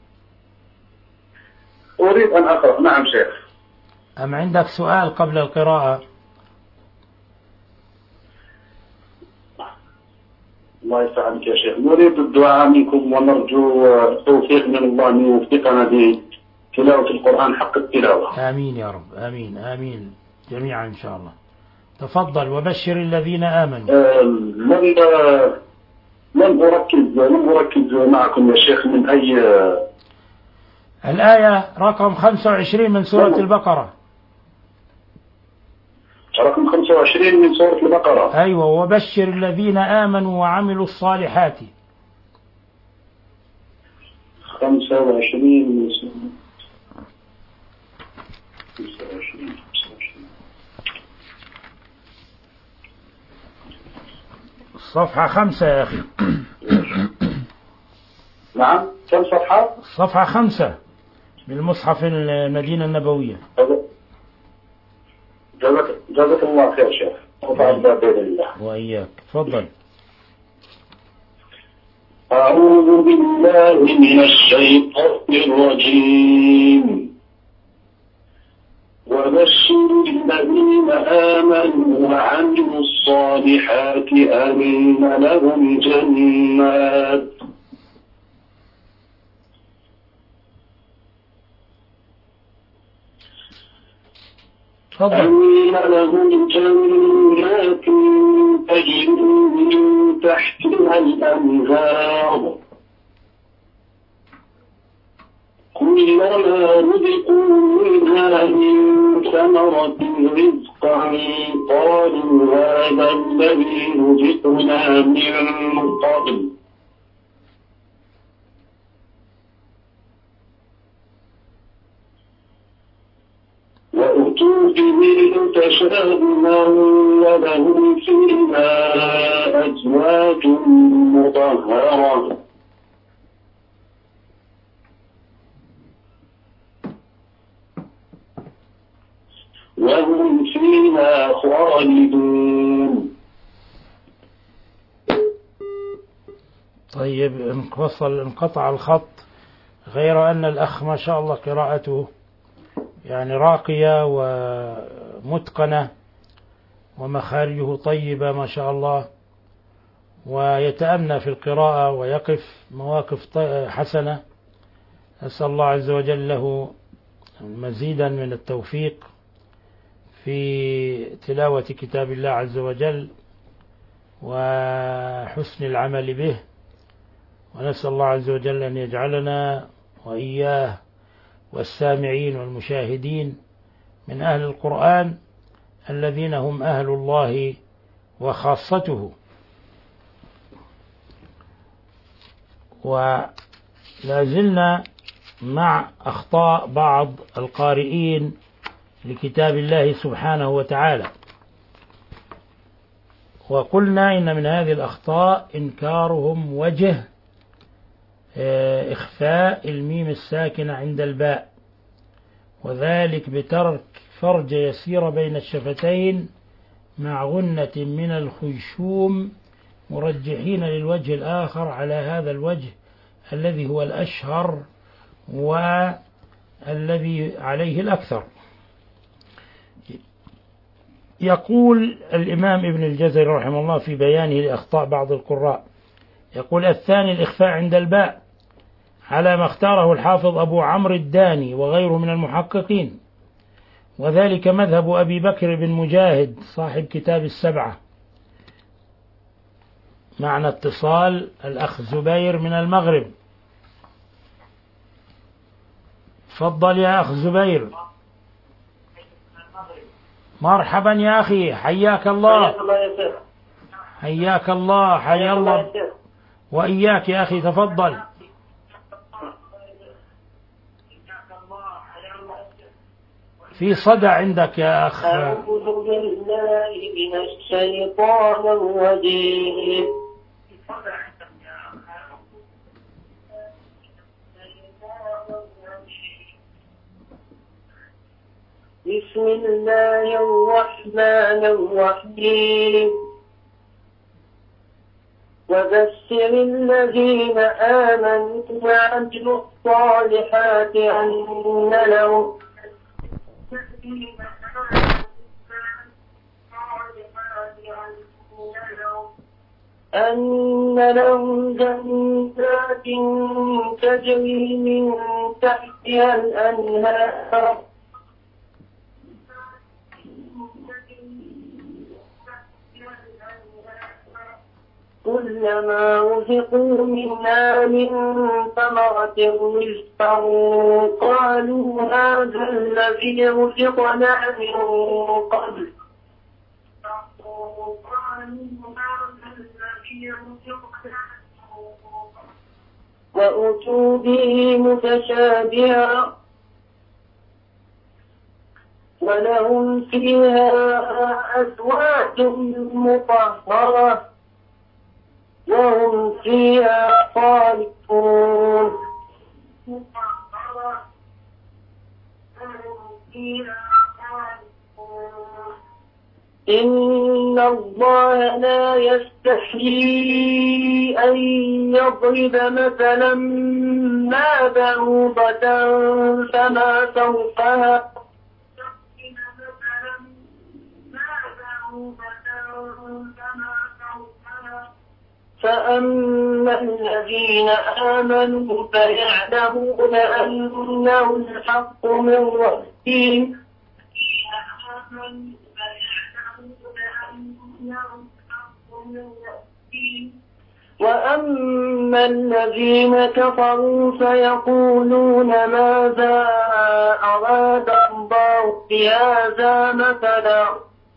أريد أن أقرأ. نعم شيخ. أم عندك سؤال قبل القراءة؟ الله يسعدك يا شيخ، نريد الدعاء منكم ونرجو التوفيق من الله أن يوفقنا بتلاوة القرآن حق التلاوة. آمين يا رب، آمين آمين جميعا إن شاء الله. تفضل. وبشر الذين آمنوا. أه لن لن أركز لن أركز معكم يا شيخ من أي الآية رقم خمسة وعشرين من سورة البقرة. رقم خمسة وعشرين من سورة البقرة. أيوة. وبشر الذين آمنوا وعملوا الصالحات. خمسة وعشرين من سورة خمسة وعشرين. صفحة خمسة يا أخي. نعم. كم صفحة؟ صفحة خمسة بالمصحف المدينة النبوية. جزاك جزاك الله خير شيخ. بإذن الله. وإياك. تفضل. أعوذ بالله من الشيطان الرجيم. وبشر الذين آمنوا وعملوا الصالحات أن لهم جنات أن لهم جنات تجري من تحتها الأنهار كلما رزقوا منها من ثمرة رزقا قالوا هذا الذي رزقنا من قبل وأتوا به متشابها ولهم فيها أزواج مطهرة وهم فيها خالدون. طيب انفصل انقطع الخط، غير أن الأخ ما شاء الله قراءته يعني راقية ومتقنة ومخارجه طيبة ما شاء الله، ويتأنى في القراءة ويقف مواقف حسنة. أسأل الله عز وجل له مزيدا من التوفيق في تلاوة كتاب الله عز وجل وحسن العمل به، ونسأل الله عز وجل أن يجعلنا وإياه والسامعين والمشاهدين من أهل القرآن الذين هم أهل الله وخاصته. ولا زلنا مع أخطاء بعض القارئين لكتاب الله سبحانه وتعالى، وقلنا إن من هذه الأخطاء إنكارهم وجه إخفاء الميم الساكنة عند الباء، وذلك بترك فرج يسير بين الشفتين مع غنة من الخيشوم، مرجحين للوجه الآخر على هذا الوجه الذي هو الأشهر والذي عليه الأكثر. يقول الإمام ابن الجزري رحمه الله في بيانه لأخطاء بعض القراء، يقول: الثاني الإخفاء عند الباء على ما اختاره الحافظ أبو عمرو الداني وغيره من المحققين، وذلك مذهب أبي بكر بن مجاهد صاحب كتاب السبعة. معنى اتصال الأخ زبير من المغرب. تفضل يا أخ زبير. مرحبا يا أخي، حياك الله. حياك الله، حيا الله وإياك يا أخي، تفضل. في صدى عندك يا أخ. أعوذ بالله من الشيطان الرجيم. بسم الله الرحمن الرحيم. وبشر الذين آمنوا وعملوا الصالحات أن لهم أن لهم جنات تجري من تحتها الأنهار كلما رزقوا منها من ثمرة رزقا قالوا هذا الذي رزقنا من قبل وأتوا به متشابها ولهم فيها أزواج مطهرة وهم فيها خالدون. إن الله لا يستحيي أن يضرب مثلا ما بعوضة فما فوقها فأما الذين آمنوا فيعلمون أنه الحق من ربهم وأما الذين كفروا فيقولون ماذا أراد الله بهذا مثلا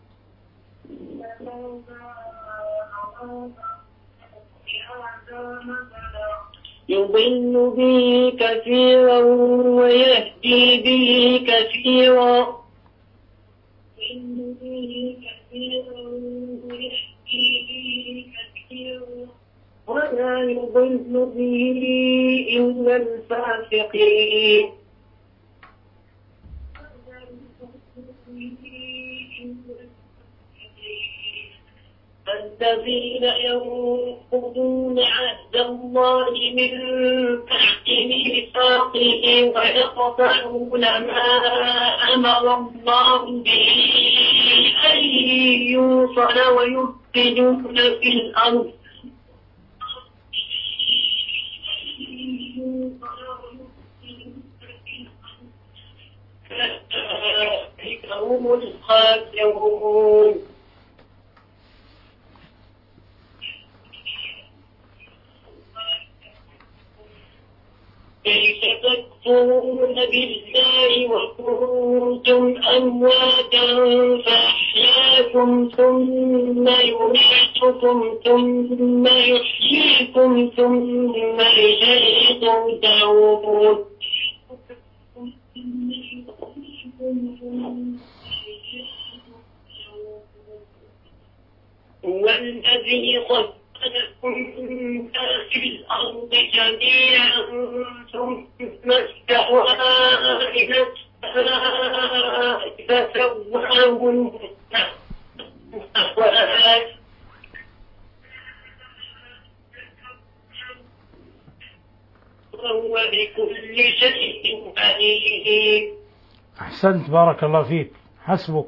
يضل به كثيرا ويهدي به كثيرا ولا يضل به إلا الفاسقين. الذين ينقضون عهد الله من بعد ميثاقه ويقطعون ما أمر الله به أن يوصل ويفسدون في الأرض أولئك هم الخاسرون. كيف تكفرون بالله وكنتم أمواتا فأحياكم ثم يميتكم ثم يحييكم ثم إليه ترجعون. هو الذي خلقكم ما في الأرض جميعا ثم استوى إلى السماء فسواهن وهو بكل شيء عليم. أحسنت، بارك الله فيك، حسبك.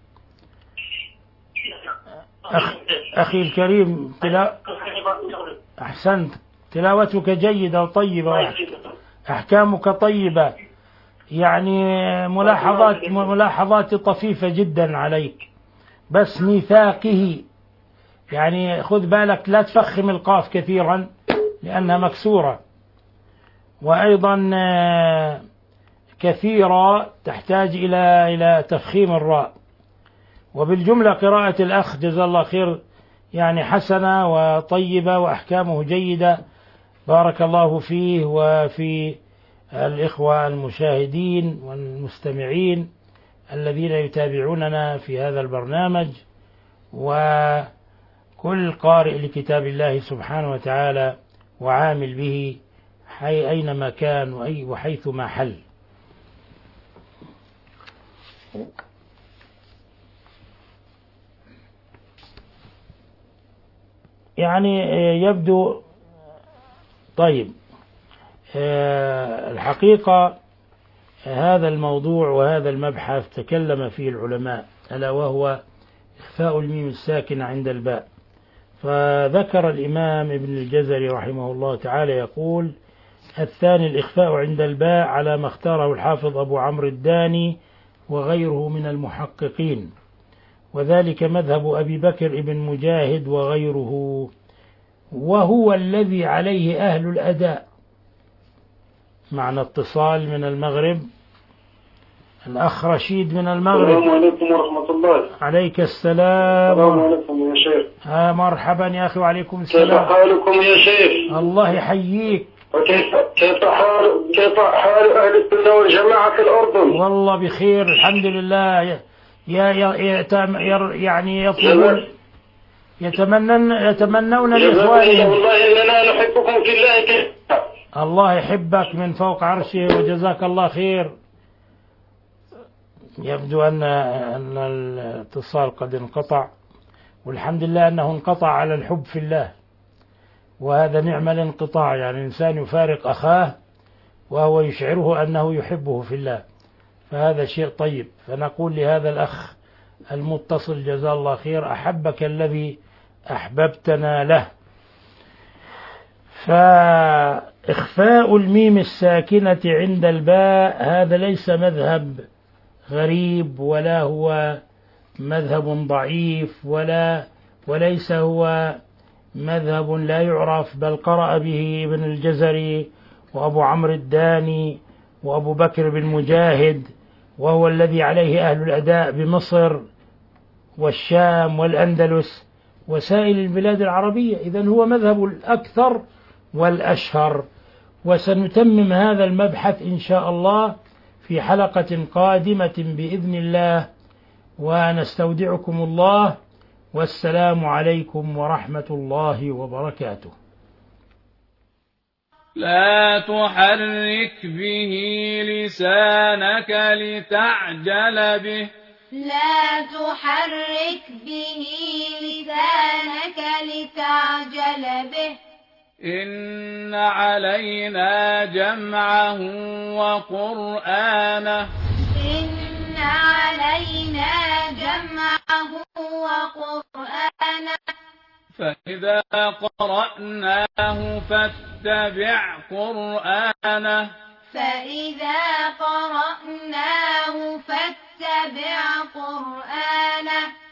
أخ... أخي الكريم، تلا... أحسنت، تلاوتك جيدة وطيبة، أحكامك طيبة، يعني ملاحظات ملاحظات طفيفة جدا عليك. بس ميثاقه، يعني خذ بالك لا تفخم القاف كثيرا لأنها مكسورة، وأيضا كثيرة تحتاج إلى إلى تفخيم الراء. وبالجملة قراءة الأخ جزا الله خير يعني حسنة وطيبة وأحكامه جيدة، بارك الله فيه وفي الإخوة المشاهدين والمستمعين الذين يتابعوننا في هذا البرنامج، وكل قارئ لكتاب الله سبحانه وتعالى وعامل به حي أينما كان وحيث ما حل. يعني يبدو طيب. الحقيقة هذا الموضوع وهذا المبحث تكلم فيه العلماء، ألا وهو إخفاء الميم الساكن عند الباء. فذكر الإمام ابن الجزري رحمه الله تعالى يقول: الثاني الإخفاء عند الباء على ما اختاره الحافظ أبو عمرو الداني وغيره من المحققين، وذلك مذهب أبي بكر ابن مجاهد وغيره، وهو الذي عليه أهل الأداء. معنى اتصال من المغرب، الأخ رشيد من المغرب. السلام عليكم ورحمة الله. عليك السلام. السلام عليكم يا شيخ. آه مرحبا يا أخي، وعليكم السلام. كيف حالكم يا شيخ؟ الله يحييك. وكيف كيف حال كيف حال أهل السنة والجماعة في الأردن؟ والله بخير الحمد لله. يا يا يعني يطلبون يتمنون يتمنون لإخوانهم. والله إننا نحبكم في الله كيف. الله يحبك من فوق عرشه وجزاك الله خير. يبدو أن أن الاتصال قد انقطع، والحمد لله أنه انقطع على الحب في الله، وهذا نعم الانقطاع، يعني إنسان يفارق أخاه وهو يشعره أنه يحبه في الله، فهذا شيء طيب. فنقول لهذا الأخ المتصل جزاه الله خير: أحبك الذي أحببتنا له. فإخفاء الميم الساكنة عند الباء هذا ليس مذهب غريب، ولا هو مذهب ضعيف، ولا وليس هو مذهب لا يعرف، بل قرأ به ابن الجزري وأبو عمرو الداني وأبو بكر بن مجاهد، وهو الذي عليه أهل الأداء بمصر والشام والأندلس وسائر البلاد العربية. إذن هو مذهب الأكثر والأشهر. وسنتمم هذا المبحث إن شاء الله في حلقة قادمة بإذن الله، ونستودعكم الله، والسلام عليكم ورحمة الله وبركاته. لا تحرك به لسانك لتعجل به لا تحرك به لسانك لتعجل به إن علينا جمعه وقرآنه إن علينا جمعه وقرآنه فإذا قرأناه فاتبع قرآنه فإذا قرأناه فاتبع قرآنه